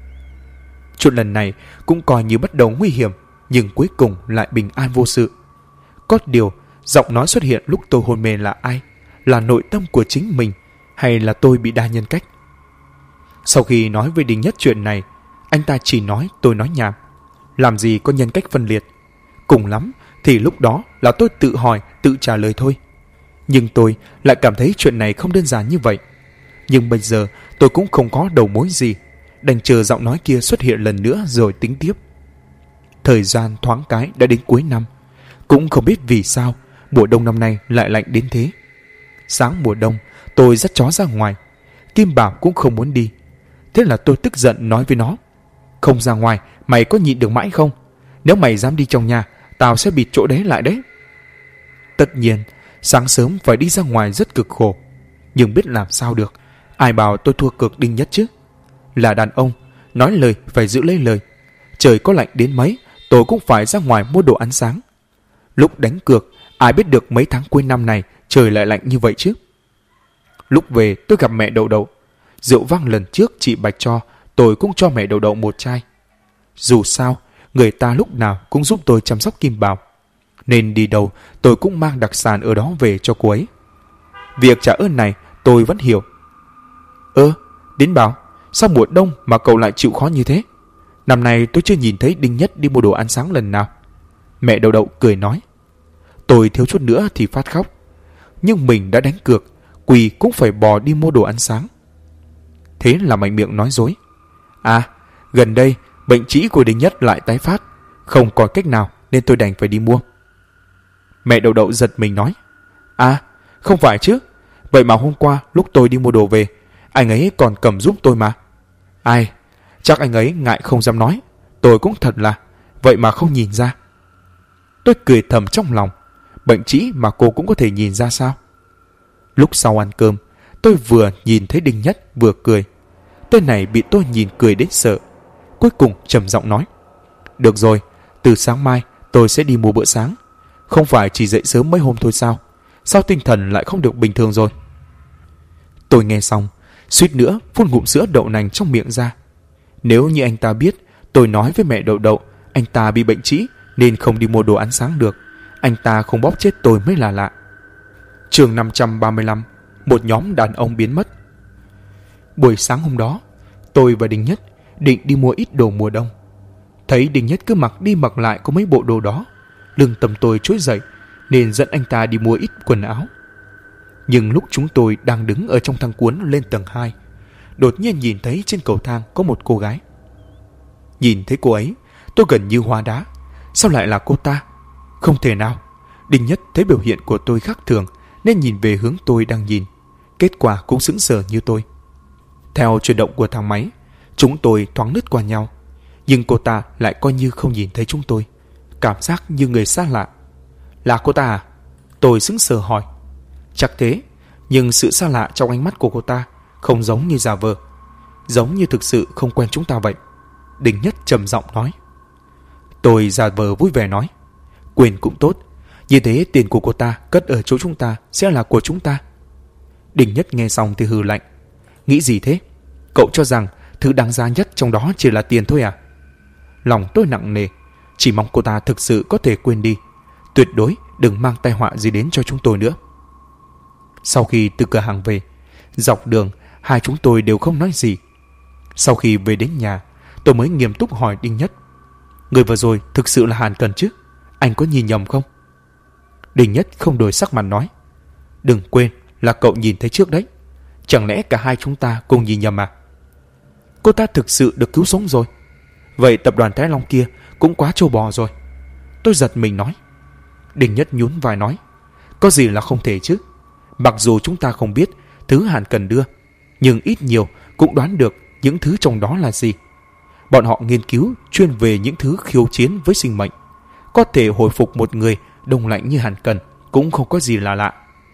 Chuyện lần này cũng coi như bắt đầu nguy hiểm, nhưng cuối cùng lại bình an vô sự. Có điều, giọng nói xuất hiện lúc tôi hôn mê là ai? Là nội tâm của chính mình, hay là tôi bị đa nhân cách? Sau khi nói với Đinh Nhất chuyện này, anh ta chỉ nói tôi nói nhảm. Làm gì có nhân cách phân liệt? Cùng lắm thì lúc đó là tôi tự hỏi, tự trả lời thôi. Nhưng tôi lại cảm thấy chuyện này không đơn giản như vậy. Nhưng bây giờ tôi cũng không có đầu mối gì, đành chờ giọng nói kia xuất hiện lần nữa rồi tính tiếp. Thời gian thoáng cái đã đến cuối năm. Cũng không biết vì sao mùa đông năm nay lại lạnh đến thế. Sáng mùa đông tôi dắt chó ra ngoài, Kim Bảo cũng không muốn đi. Thế là tôi tức giận nói với nó: không ra ngoài mày có nhịn được mãi không? Nếu mày dám đi trong nhà, tao sẽ bịt chỗ đấy lại đấy. Tất nhiên sáng sớm phải đi ra ngoài rất cực khổ, nhưng biết làm sao được. Ai bảo tôi thua cược Đinh Nhất chứ. Là đàn ông, nói lời phải giữ lấy lời. Trời có lạnh đến mấy, tôi cũng phải ra ngoài mua đồ ăn sáng. Lúc đánh cược, ai biết được mấy tháng cuối năm này trời lại lạnh như vậy chứ. Lúc về tôi gặp mẹ Đậu Đậu. Rượu vang lần trước chị Bạch cho, tôi cũng cho mẹ Đậu Đậu một chai. Dù sao, người ta lúc nào cũng giúp tôi chăm sóc Kim Bảo, nên đi đâu tôi cũng mang đặc sản ở đó về cho cô ấy. Việc trả ơn này tôi vẫn hiểu. Đến Bảo, sao mùa đông mà cậu lại chịu khó như thế? Năm nay tôi chưa nhìn thấy Đinh Nhất đi mua đồ ăn sáng lần nào. Mẹ Đậu Đậu cười nói. Tôi thiếu chút nữa thì phát khóc. Nhưng mình đã đánh cược, quỳ cũng phải bò đi mua đồ ăn sáng. Thế là mạnh miệng nói dối. Gần đây bệnh trĩ của Đinh Nhất lại tái phát, không còn cách nào nên tôi đành phải đi mua. Mẹ Đậu Đậu giật mình nói. Không phải chứ. Vậy mà hôm qua lúc tôi đi mua đồ về, anh ấy còn cầm giúp tôi mà. Chắc anh ấy ngại không dám nói. Tôi cũng thật là, vậy mà không nhìn ra. Tôi cười thầm trong lòng. Bệnh trĩ mà cô cũng có thể nhìn ra sao? Lúc sau ăn cơm, tôi vừa nhìn thấy Đinh Nhất vừa cười. Tên này bị tôi nhìn cười đến sợ. Cuối cùng trầm giọng nói: Được rồi, từ sáng mai tôi sẽ đi mua bữa sáng. Không phải chỉ dậy sớm mấy hôm thôi sao? Sao tinh thần lại không được bình thường rồi? Tôi nghe xong, suýt nữa phun ngụm sữa đậu nành trong miệng ra. Nếu như anh ta biết tôi nói với mẹ Đậu Đậu anh ta bị bệnh trĩ nên không đi mua đồ ăn sáng được, anh ta không bóp chết tôi mới là lạ. Chương 535. Một nhóm đàn ông biến mất. Buổi sáng hôm đó, tôi và Đinh Nhất định đi mua ít đồ mùa đông. Thấy Đinh Nhất cứ mặc đi mặc lại có mấy bộ đồ đó, lưng tâm tôi trỗi dậy nên dẫn anh ta đi mua ít quần áo. Nhưng lúc chúng tôi đang đứng ở trong thang cuốn lên tầng 2, đột nhiên nhìn thấy trên cầu thang có một cô gái. Nhìn thấy cô ấy, tôi gần như hóa đá. Sao lại là cô ta? Không thể nào. Đinh Nhất thấy biểu hiện của tôi khác thường nên nhìn về hướng tôi đang nhìn. Kết quả cũng sững sờ như tôi. Theo chuyển động của thang máy, chúng tôi thoáng lướt qua nhau. Nhưng cô ta lại coi như không nhìn thấy chúng tôi. Cảm giác như người xa lạ. Là cô ta à? Tôi sững sờ hỏi. Chắc thế, nhưng sự xa lạ trong ánh mắt của cô ta không giống như giả vờ, giống như thực sự không quen chúng ta vậy. Đinh Nhất trầm giọng nói. Tôi giả vờ vui vẻ nói: Quên cũng tốt, như thế tiền của cô ta cất ở chỗ chúng ta sẽ là của chúng ta. Đinh Nhất nghe xong thì hừ lạnh. Nghĩ gì thế? Cậu cho rằng thứ đáng giá nhất trong đó chỉ là tiền thôi à? Lòng tôi nặng nề, chỉ mong cô ta thực sự có thể quên đi. Tuyệt đối đừng mang tai họa gì đến cho chúng tôi nữa. Sau khi từ cửa hàng về, dọc đường hai chúng tôi đều không nói gì. Sau khi về đến nhà, tôi mới nghiêm túc hỏi Đinh Nhất: Người vừa rồi thực sự là Hàn Cần chứ? Anh có nhìn nhầm không? Đinh Nhất không đổi sắc mặt nói: Đừng quên là cậu nhìn thấy trước đấy. Chẳng lẽ cả hai chúng ta cùng nhìn nhầm à? Cô ta thực sự được cứu sống rồi. Vậy tập đoàn Thái Long kia cũng quá trâu bò rồi. Tôi giật mình nói. Đinh Nhất nhún vai nói: Có gì là không thể chứ? Mặc dù chúng ta không biết thứ Hàn Cần đưa, nhưng ít nhiều cũng đoán được những thứ trong đó là gì. Bọn họ nghiên cứu chuyên về những thứ khiêu chiến với sinh mệnh. Có thể hồi phục một người đông lạnh như Hàn Cần cũng không có gì là lạ.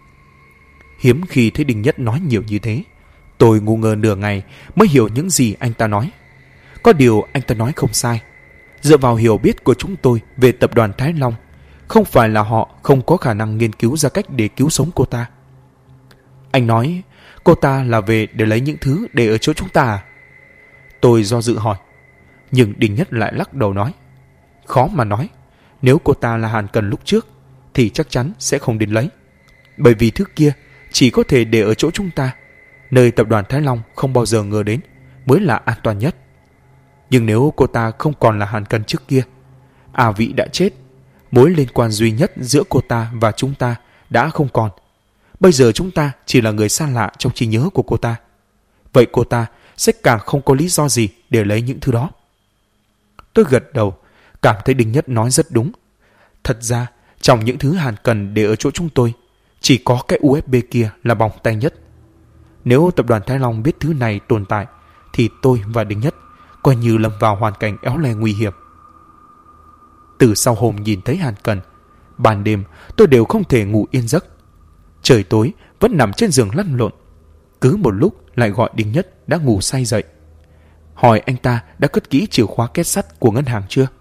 Hiếm khi thấy Đinh Nhất nói nhiều như thế. Tôi ngu ngơ nửa ngày mới hiểu những gì anh ta nói. Có điều anh ta nói không sai. Dựa vào hiểu biết của chúng tôi về tập đoàn Thái Long, không phải là họ không có khả năng nghiên cứu ra cách để cứu sống cô ta. Anh nói cô ta là về để lấy những thứ để ở chỗ chúng ta à? Tôi do dự hỏi. Nhưng Đinh Nhất lại lắc đầu nói: Khó mà nói. Nếu cô ta là Hàn Cần lúc trước thì chắc chắn sẽ không đến lấy. Bởi vì thứ kia chỉ có thể để ở chỗ chúng ta, nơi tập đoàn Thái Long không bao giờ ngờ đến mới là an toàn nhất. Nhưng nếu cô ta không còn là Hàn Cần trước kia, A Vĩ đã chết, mối liên quan duy nhất giữa cô ta và chúng ta đã không còn. Bây giờ chúng ta chỉ là người xa lạ trong trí nhớ của cô ta. Vậy cô ta sẽ càng không có lý do gì để lấy những thứ đó. Tôi gật đầu, cảm thấy Đinh Nhất nói rất đúng. Thật ra, trong những thứ Hàn Cần để ở chỗ chúng tôi, chỉ có cái USB kia là bỏng tay nhất. Nếu tập đoàn Thái Long biết thứ này tồn tại, thì tôi và Đinh Nhất coi như lâm vào hoàn cảnh éo le nguy hiểm. Từ sau hôm nhìn thấy Hàn Cần, ban đêm tôi đều không thể ngủ yên giấc. Trời tối vẫn nằm trên giường lăn lộn. Cứ một lúc lại gọi Đinh Nhất đã ngủ say dậy, hỏi anh ta đã cất kỹ chìa khóa két sắt của ngân hàng chưa.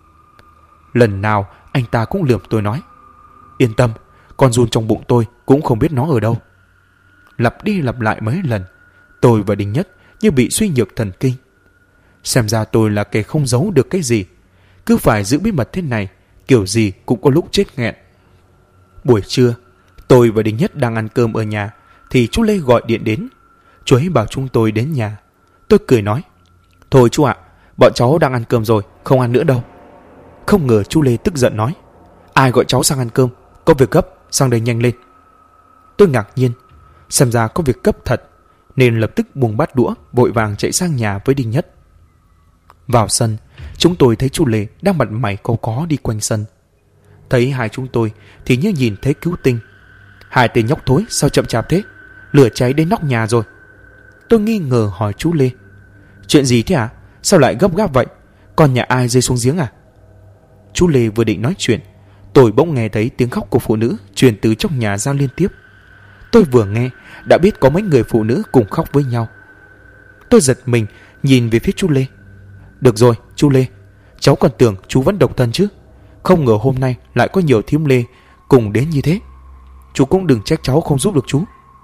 Lần nào anh ta cũng lườm tôi nói: Yên tâm, con giun trong bụng tôi cũng không biết nó ở đâu. Lặp đi lặp lại mấy lần, tôi và Đinh Nhất như bị suy nhược thần kinh. Xem ra tôi là kẻ không giấu được cái gì, cứ phải giữ bí mật thế này, kiểu gì cũng có lúc chết nghẹn. Buổi trưa, tôi và Đinh Nhất đang ăn cơm ở nhà thì chú Lê gọi điện đến. Chú ấy bảo chúng tôi đến nhà. Tôi cười nói: Thôi chú ạ, bọn cháu đang ăn cơm rồi, không ăn nữa đâu. Không ngờ chú Lê tức giận nói: Ai gọi cháu sang ăn cơm, có việc gấp, sang đây nhanh lên. Tôi ngạc nhiên, xem ra có việc cấp thật, nên lập tức buông bát đũa, vội vàng chạy sang nhà với Đinh Nhất. Vào sân, chúng tôi thấy chú Lê đang mặt mày cau có đi quanh sân. Thấy hai chúng tôi thì như nhìn thấy cứu tinh. Hai tên nhóc thối sao chậm chạp thế, lửa cháy đến nóc nhà rồi. Tôi nghi ngờ hỏi chú Lê: Chuyện gì thế à? Sao lại gấp gáp vậy? Con nhà ai rơi xuống giếng à? Chú Lê vừa định nói chuyện, tôi bỗng nghe thấy tiếng khóc của phụ nữ truyền từ trong nhà ra liên tiếp. Tôi vừa nghe đã biết có mấy người phụ nữ cùng khóc với nhau. Tôi giật mình nhìn về phía chú Lê. Được rồi, chú Lê, cháu còn tưởng chú vẫn độc thân chứ. Không ngờ hôm nay lại có nhiều thím Lê cùng đến như thế. Chú cũng đừng trách cháu không giúp được chú.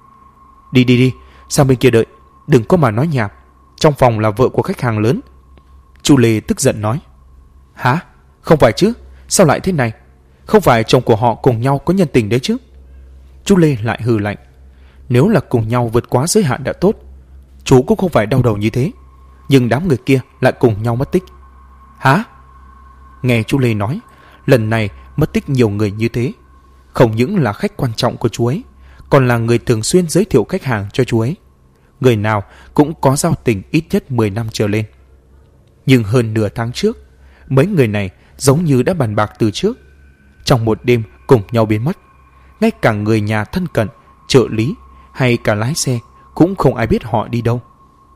Đi, sang bên kia đợi, đừng có mà nói nhảm. Trong phòng là vợ của khách hàng lớn. Chú Lê tức giận nói. Hả? Không phải chứ, sao lại thế này? Không phải chồng của họ cùng nhau có nhân tình đấy chứ? Chú Lê lại hừ lạnh. Nếu là cùng nhau vượt quá giới hạn đã tốt, chú cũng không phải đau đầu như thế. Nhưng đám người kia lại cùng nhau mất tích. Hả? Nghe chú Lê nói, lần này mất tích nhiều người như thế. Không những là khách quan trọng của chú ấy, còn là người thường xuyên giới thiệu khách hàng cho chú ấy. Người nào cũng có giao tình ít nhất 10 năm trở lên. Nhưng hơn nửa tháng trước, mấy người này giống như đã bàn bạc từ trước. Trong một đêm cùng nhau biến mất. Ngay cả người nhà thân cận, trợ lý hay cả lái xe cũng không ai biết họ đi đâu.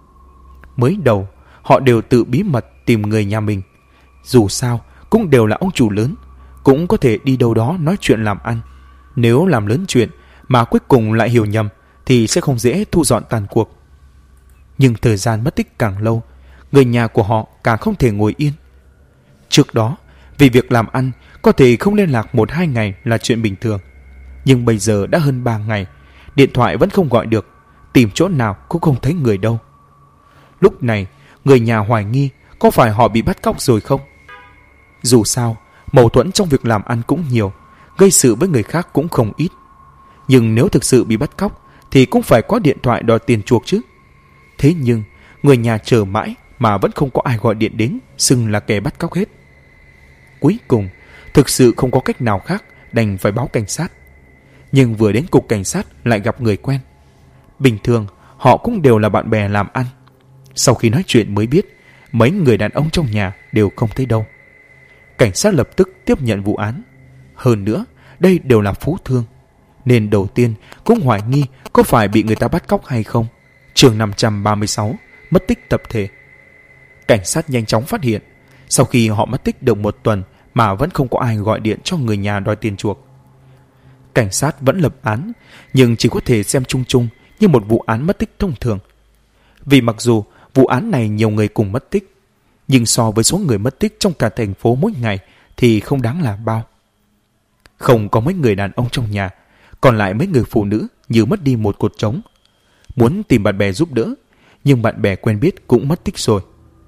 Mới đầu, họ đều tự bí mật tìm người nhà mình. Dù sao, cũng đều là ông chủ lớn, cũng có thể đi đâu đó nói chuyện làm ăn. Nếu làm lớn chuyện mà cuối cùng lại hiểu nhầm thì sẽ không dễ thu dọn tàn cuộc. Nhưng thời gian mất tích càng lâu, người nhà của họ càng không thể ngồi yên. Trước đó, vì việc làm ăn có thể không liên lạc 1-2 ngày là chuyện bình thường. Nhưng bây giờ đã hơn 3 ngày, điện thoại vẫn không gọi được, tìm chỗ nào cũng không thấy người đâu. Lúc này, người nhà hoài nghi có phải họ bị bắt cóc rồi không? Dù sao, mâu thuẫn trong việc làm ăn cũng nhiều, gây sự với người khác cũng không ít. Nhưng nếu thực sự bị bắt cóc thì cũng phải có điện thoại đòi tiền chuộc chứ. Thế nhưng, người nhà chờ mãi mà vẫn không có ai gọi điện đến xưng là kẻ bắt cóc hết. Cuối cùng, thực sự không có cách nào khác, đành phải báo cảnh sát. Nhưng vừa đến cục cảnh sát lại gặp người quen. Bình thường, họ cũng đều là bạn bè làm ăn. Sau khi nói chuyện mới biết, mấy người đàn ông trong nhà đều không thấy đâu. Cảnh sát lập tức tiếp nhận vụ án. Hơn nữa, đây đều là phú thương, nên đầu tiên cũng hoài nghi có phải bị người ta bắt cóc hay không. Chương 536, mất tích tập thể. Cảnh sát nhanh chóng phát hiện, sau khi họ mất tích được 1 tuần mà vẫn không có ai gọi điện cho người nhà đòi tiền chuộc. Cảnh sát vẫn lập án, nhưng chỉ có thể xem chung chung như một vụ án mất tích thông thường. Vì mặc dù vụ án này nhiều người cùng mất tích, nhưng so với số người mất tích trong cả thành phố mỗi ngày thì không đáng là bao. Không có mấy người đàn ông trong nhà, còn lại mấy người phụ nữ như mất đi một cột trống. Muốn tìm bạn bè giúp đỡ, nhưng bạn bè quen biết cũng mất tích rồi.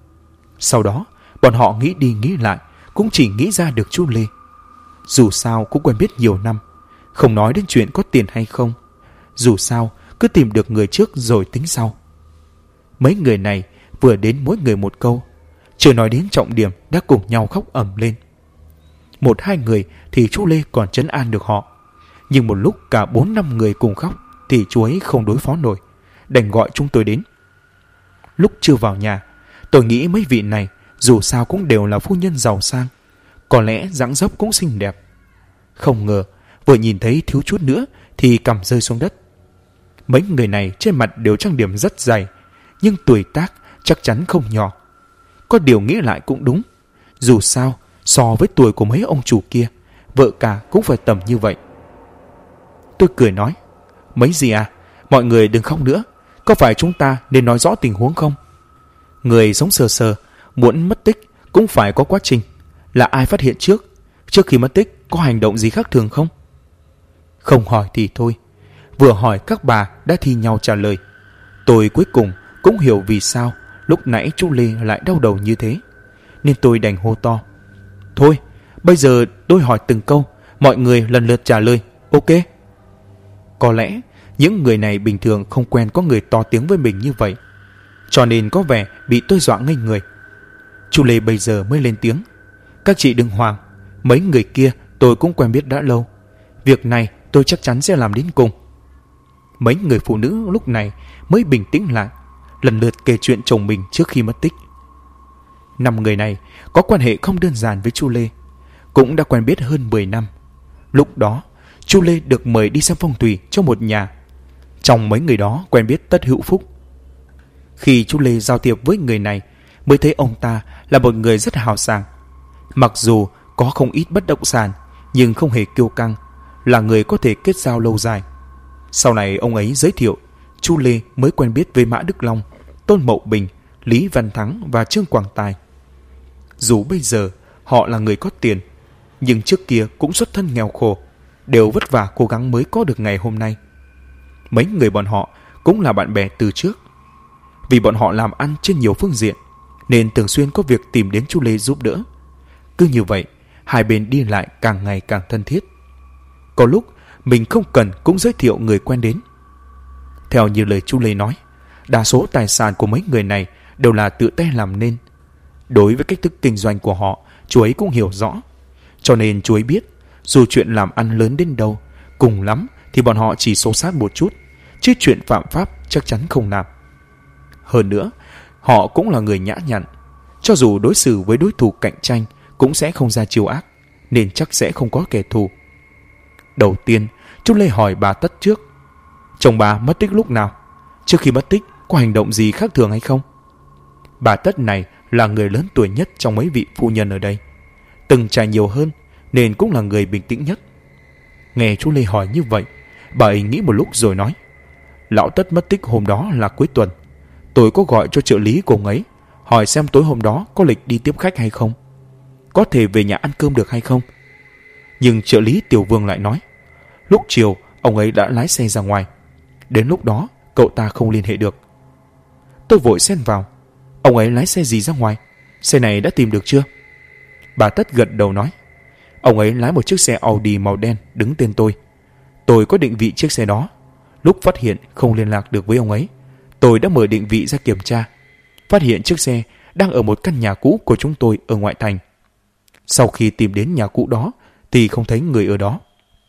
Sau đó, bọn họ nghĩ đi nghĩ lại, cũng chỉ nghĩ ra được chú Lê. Dù sao cũng quen biết nhiều năm, không nói đến chuyện có tiền hay không. Dù sao, cứ tìm được người trước rồi tính sau. Mấy người này vừa đến mỗi người một câu, chưa nói đến trọng điểm đã cùng nhau khóc ầm lên. 1-2 người thì chú Lê còn trấn an được họ, nhưng một lúc cả 4-5 người cùng khóc thì chú ấy không đối phó nổi, đành gọi chúng tôi đến. Lúc chưa vào nhà, tôi nghĩ mấy vị này dù sao cũng đều là phu nhân giàu sang, có lẽ dáng dấp cũng xinh đẹp. Không ngờ vừa nhìn thấy thiếu chút nữa thì cằm rơi xuống đất. Mấy người này trên mặt đều trang điểm rất dày, nhưng tuổi tác chắc chắn không nhỏ. Có điều nghĩ lại cũng đúng, dù sao so với tuổi của mấy ông chủ kia, vợ cả cũng phải tầm như vậy. Tôi cười nói, mấy gì à, mọi người đừng khóc nữa, có phải chúng ta nên nói rõ tình huống không? Người sống sờ sờ muốn mất tích cũng phải có quá trình. Là ai phát hiện trước khi mất tích có hành động gì khác thường không? Không hỏi thì thôi, vừa hỏi các bà đã thi nhau trả lời. Tôi cuối cùng cũng hiểu vì sao lúc nãy chú Lê lại đau đầu như thế, nên tôi đành hô to, thôi bây giờ tôi hỏi từng câu, mọi người lần lượt trả lời, ok? Có lẽ những người này bình thường không quen có người to tiếng với mình như vậy, cho nên có vẻ bị tôi dọa ngây người. Chú Lê bây giờ mới lên tiếng, các chị đừng hoảng, mấy người kia tôi cũng quen biết đã lâu, việc này tôi chắc chắn sẽ làm đến cùng. Mấy người phụ nữ lúc này mới bình tĩnh lại, lần lượt kể chuyện chồng mình trước khi mất tích. 5 người này có quan hệ không đơn giản với chú Lê, cũng đã quen biết hơn 10 năm. Lúc đó chú Lê được mời đi xem phong thủy cho một nhà. Trong mấy người đó quen biết Tất Hữu Phúc. Khi chú Lê giao thiệp với người này, mới thấy ông ta là một người rất hào sảng. Mặc dù có không ít bất động sản, nhưng không hề kiêu căng, là người có thể kết giao lâu dài. Sau này ông ấy giới thiệu, chú Lê mới quen biết với Mã Đức Long, Tôn Mậu Bình, Lý Văn Thắng và Trương Quảng Tài. Dù bây giờ họ là người có tiền, nhưng trước kia cũng xuất thân nghèo khổ, đều vất vả cố gắng mới có được ngày hôm nay. Mấy người bọn họ cũng là bạn bè từ trước. Vì bọn họ làm ăn trên nhiều phương diện, nên thường xuyên có việc tìm đến chú Lê giúp đỡ. Cứ như vậy, hai bên đi lại càng ngày càng thân thiết. Có lúc mình không cần cũng giới thiệu người quen đến. Theo như lời chú Lê nói, đa số tài sản của mấy người này đều là tự tay làm nên. Đối với cách thức kinh doanh của họ, chú ấy cũng hiểu rõ. Cho nên chú ấy biết, dù chuyện làm ăn lớn đến đâu, cùng lắm thì bọn họ chỉ xô xát một chút, chứ chuyện phạm pháp chắc chắn không làm. Hơn nữa, họ cũng là người nhã nhặn. Cho dù đối xử với đối thủ cạnh tranh cũng sẽ không ra chiêu ác, nên chắc sẽ không có kẻ thù. Đầu tiên, chú Lê hỏi bà Tất trước. Chồng bà mất tích lúc nào? Trước khi mất tích, có hành động gì khác thường hay không? Bà Tất này là người lớn tuổi nhất trong mấy vị phu nhân ở đây. Từng trải nhiều hơn, nên cũng là người bình tĩnh nhất. Nghe chú Lê hỏi như vậy, bà ấy nghĩ một lúc rồi nói. Lão Tất mất tích hôm đó là cuối tuần. Tôi có gọi cho trợ lý của ông ấy, hỏi xem tối hôm đó có lịch đi tiếp khách hay không, có thể về nhà ăn cơm được hay không. Nhưng trợ lý Tiểu Vương lại nói, lúc chiều ông ấy đã lái xe ra ngoài. Đến lúc đó cậu ta không liên hệ được. Tôi vội xen vào, ông ấy lái xe gì ra ngoài? Xe này đã tìm được chưa? Bà Tất gật đầu nói, ông ấy lái một chiếc xe Audi màu đen đứng tên tôi. Tôi có định vị chiếc xe đó. Lúc phát hiện không liên lạc được với ông ấy, tôi đã mở định vị ra kiểm tra, phát hiện chiếc xe đang ở một căn nhà cũ của chúng tôi ở ngoại thành. Sau khi tìm đến nhà cũ đó thì không thấy người ở đó.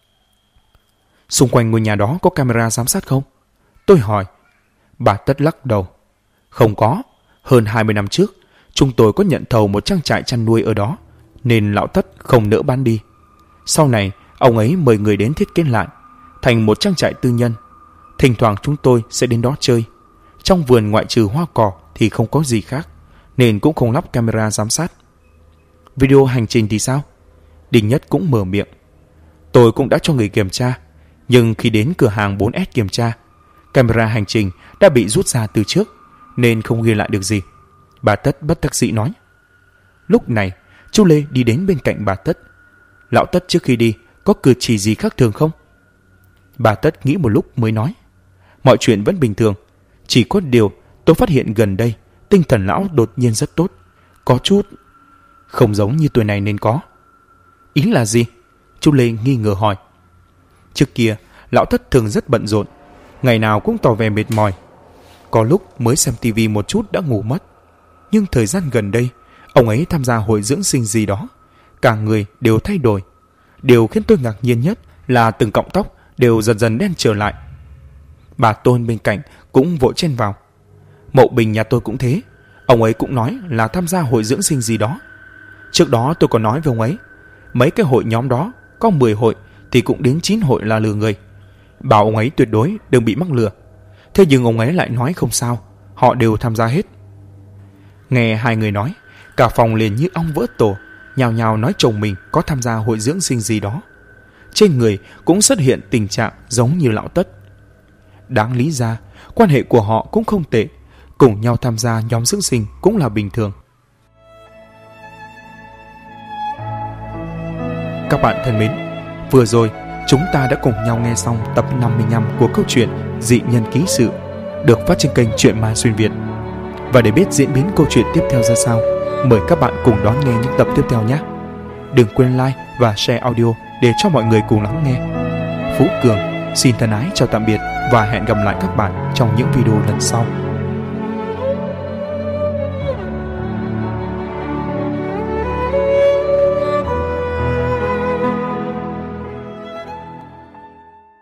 Xung quanh ngôi nhà đó có camera giám sát không? Tôi hỏi. Bà Tất lắc đầu. Không có. Hơn 20 năm trước, chúng tôi có nhận thầu một trang trại chăn nuôi ở đó, nên lão Tất không nỡ bán đi. Sau này, ông ấy mời người đến thiết kế lại, thành một trang trại tư nhân. Thỉnh thoảng chúng tôi sẽ đến đó chơi. Trong vườn ngoại trừ hoa cỏ thì không có gì khác, nên cũng không lắp camera giám sát. Video hành trình thì sao? Đinh Nhất cũng mở miệng. Tôi cũng đã cho người kiểm tra, nhưng khi đến cửa hàng 4S kiểm tra, camera hành trình đã bị rút ra từ trước, nên không ghi lại được gì. Bà Tất bất đắc dĩ nói. Lúc này, chú Lê đi đến bên cạnh bà Tất. Lão Tất trước khi đi có cử chỉ gì khác thường không? Bà Tất nghĩ một lúc mới nói. Mọi chuyện vẫn bình thường, chỉ có điều tôi phát hiện gần đây tinh thần lão đột nhiên rất tốt, có chút không giống như tuổi này nên có. Ý là gì? Chú Lê nghi ngờ hỏi. Trước kia lão Tất thường rất bận rộn, ngày nào cũng tỏ vẻ mệt mỏi. Có lúc mới xem tivi một chút đã ngủ mất. Nhưng thời gian gần đây, ông ấy tham gia hội dưỡng sinh gì đó, cả người đều thay đổi. Điều khiến tôi ngạc nhiên nhất là từng cọng tóc đều dần dần đen trở lại. Bà Tôn bên cạnh cũng vội chen vào. Mậu Bình nhà tôi cũng thế, ông ấy cũng nói là tham gia hội dưỡng sinh gì đó. Trước đó tôi còn nói với ông ấy, mấy cái hội nhóm đó có 10 hội thì cũng đến 9 hội là lừa người, bảo ông ấy tuyệt đối đừng bị mắc lừa. Thế nhưng ông ấy lại nói không sao, họ đều tham gia hết. Nghe hai người nói, cả phòng liền như ong vỡ tổ, nhào nhào nói chồng mình có tham gia hội dưỡng sinh gì đó. Trên người cũng xuất hiện tình trạng giống như lão Tất. Đáng lý ra, quan hệ của họ cũng không tệ, cùng nhau tham gia nhóm dưỡng sinh cũng là bình thường. Các bạn thân mến, vừa rồi chúng ta đã cùng nhau nghe xong tập 55 của câu chuyện Dị Nhân Ký Sự, được phát trên kênh Chuyện Ma Xuyên Việt. Và để biết diễn biến câu chuyện tiếp theo ra sao, mời các bạn cùng đón nghe những tập tiếp theo nhé. Đừng quên like và share audio để cho mọi người cùng lắng nghe. Phú Cường xin thân ái chào tạm biệt và hẹn gặp lại các bạn trong những video lần sau.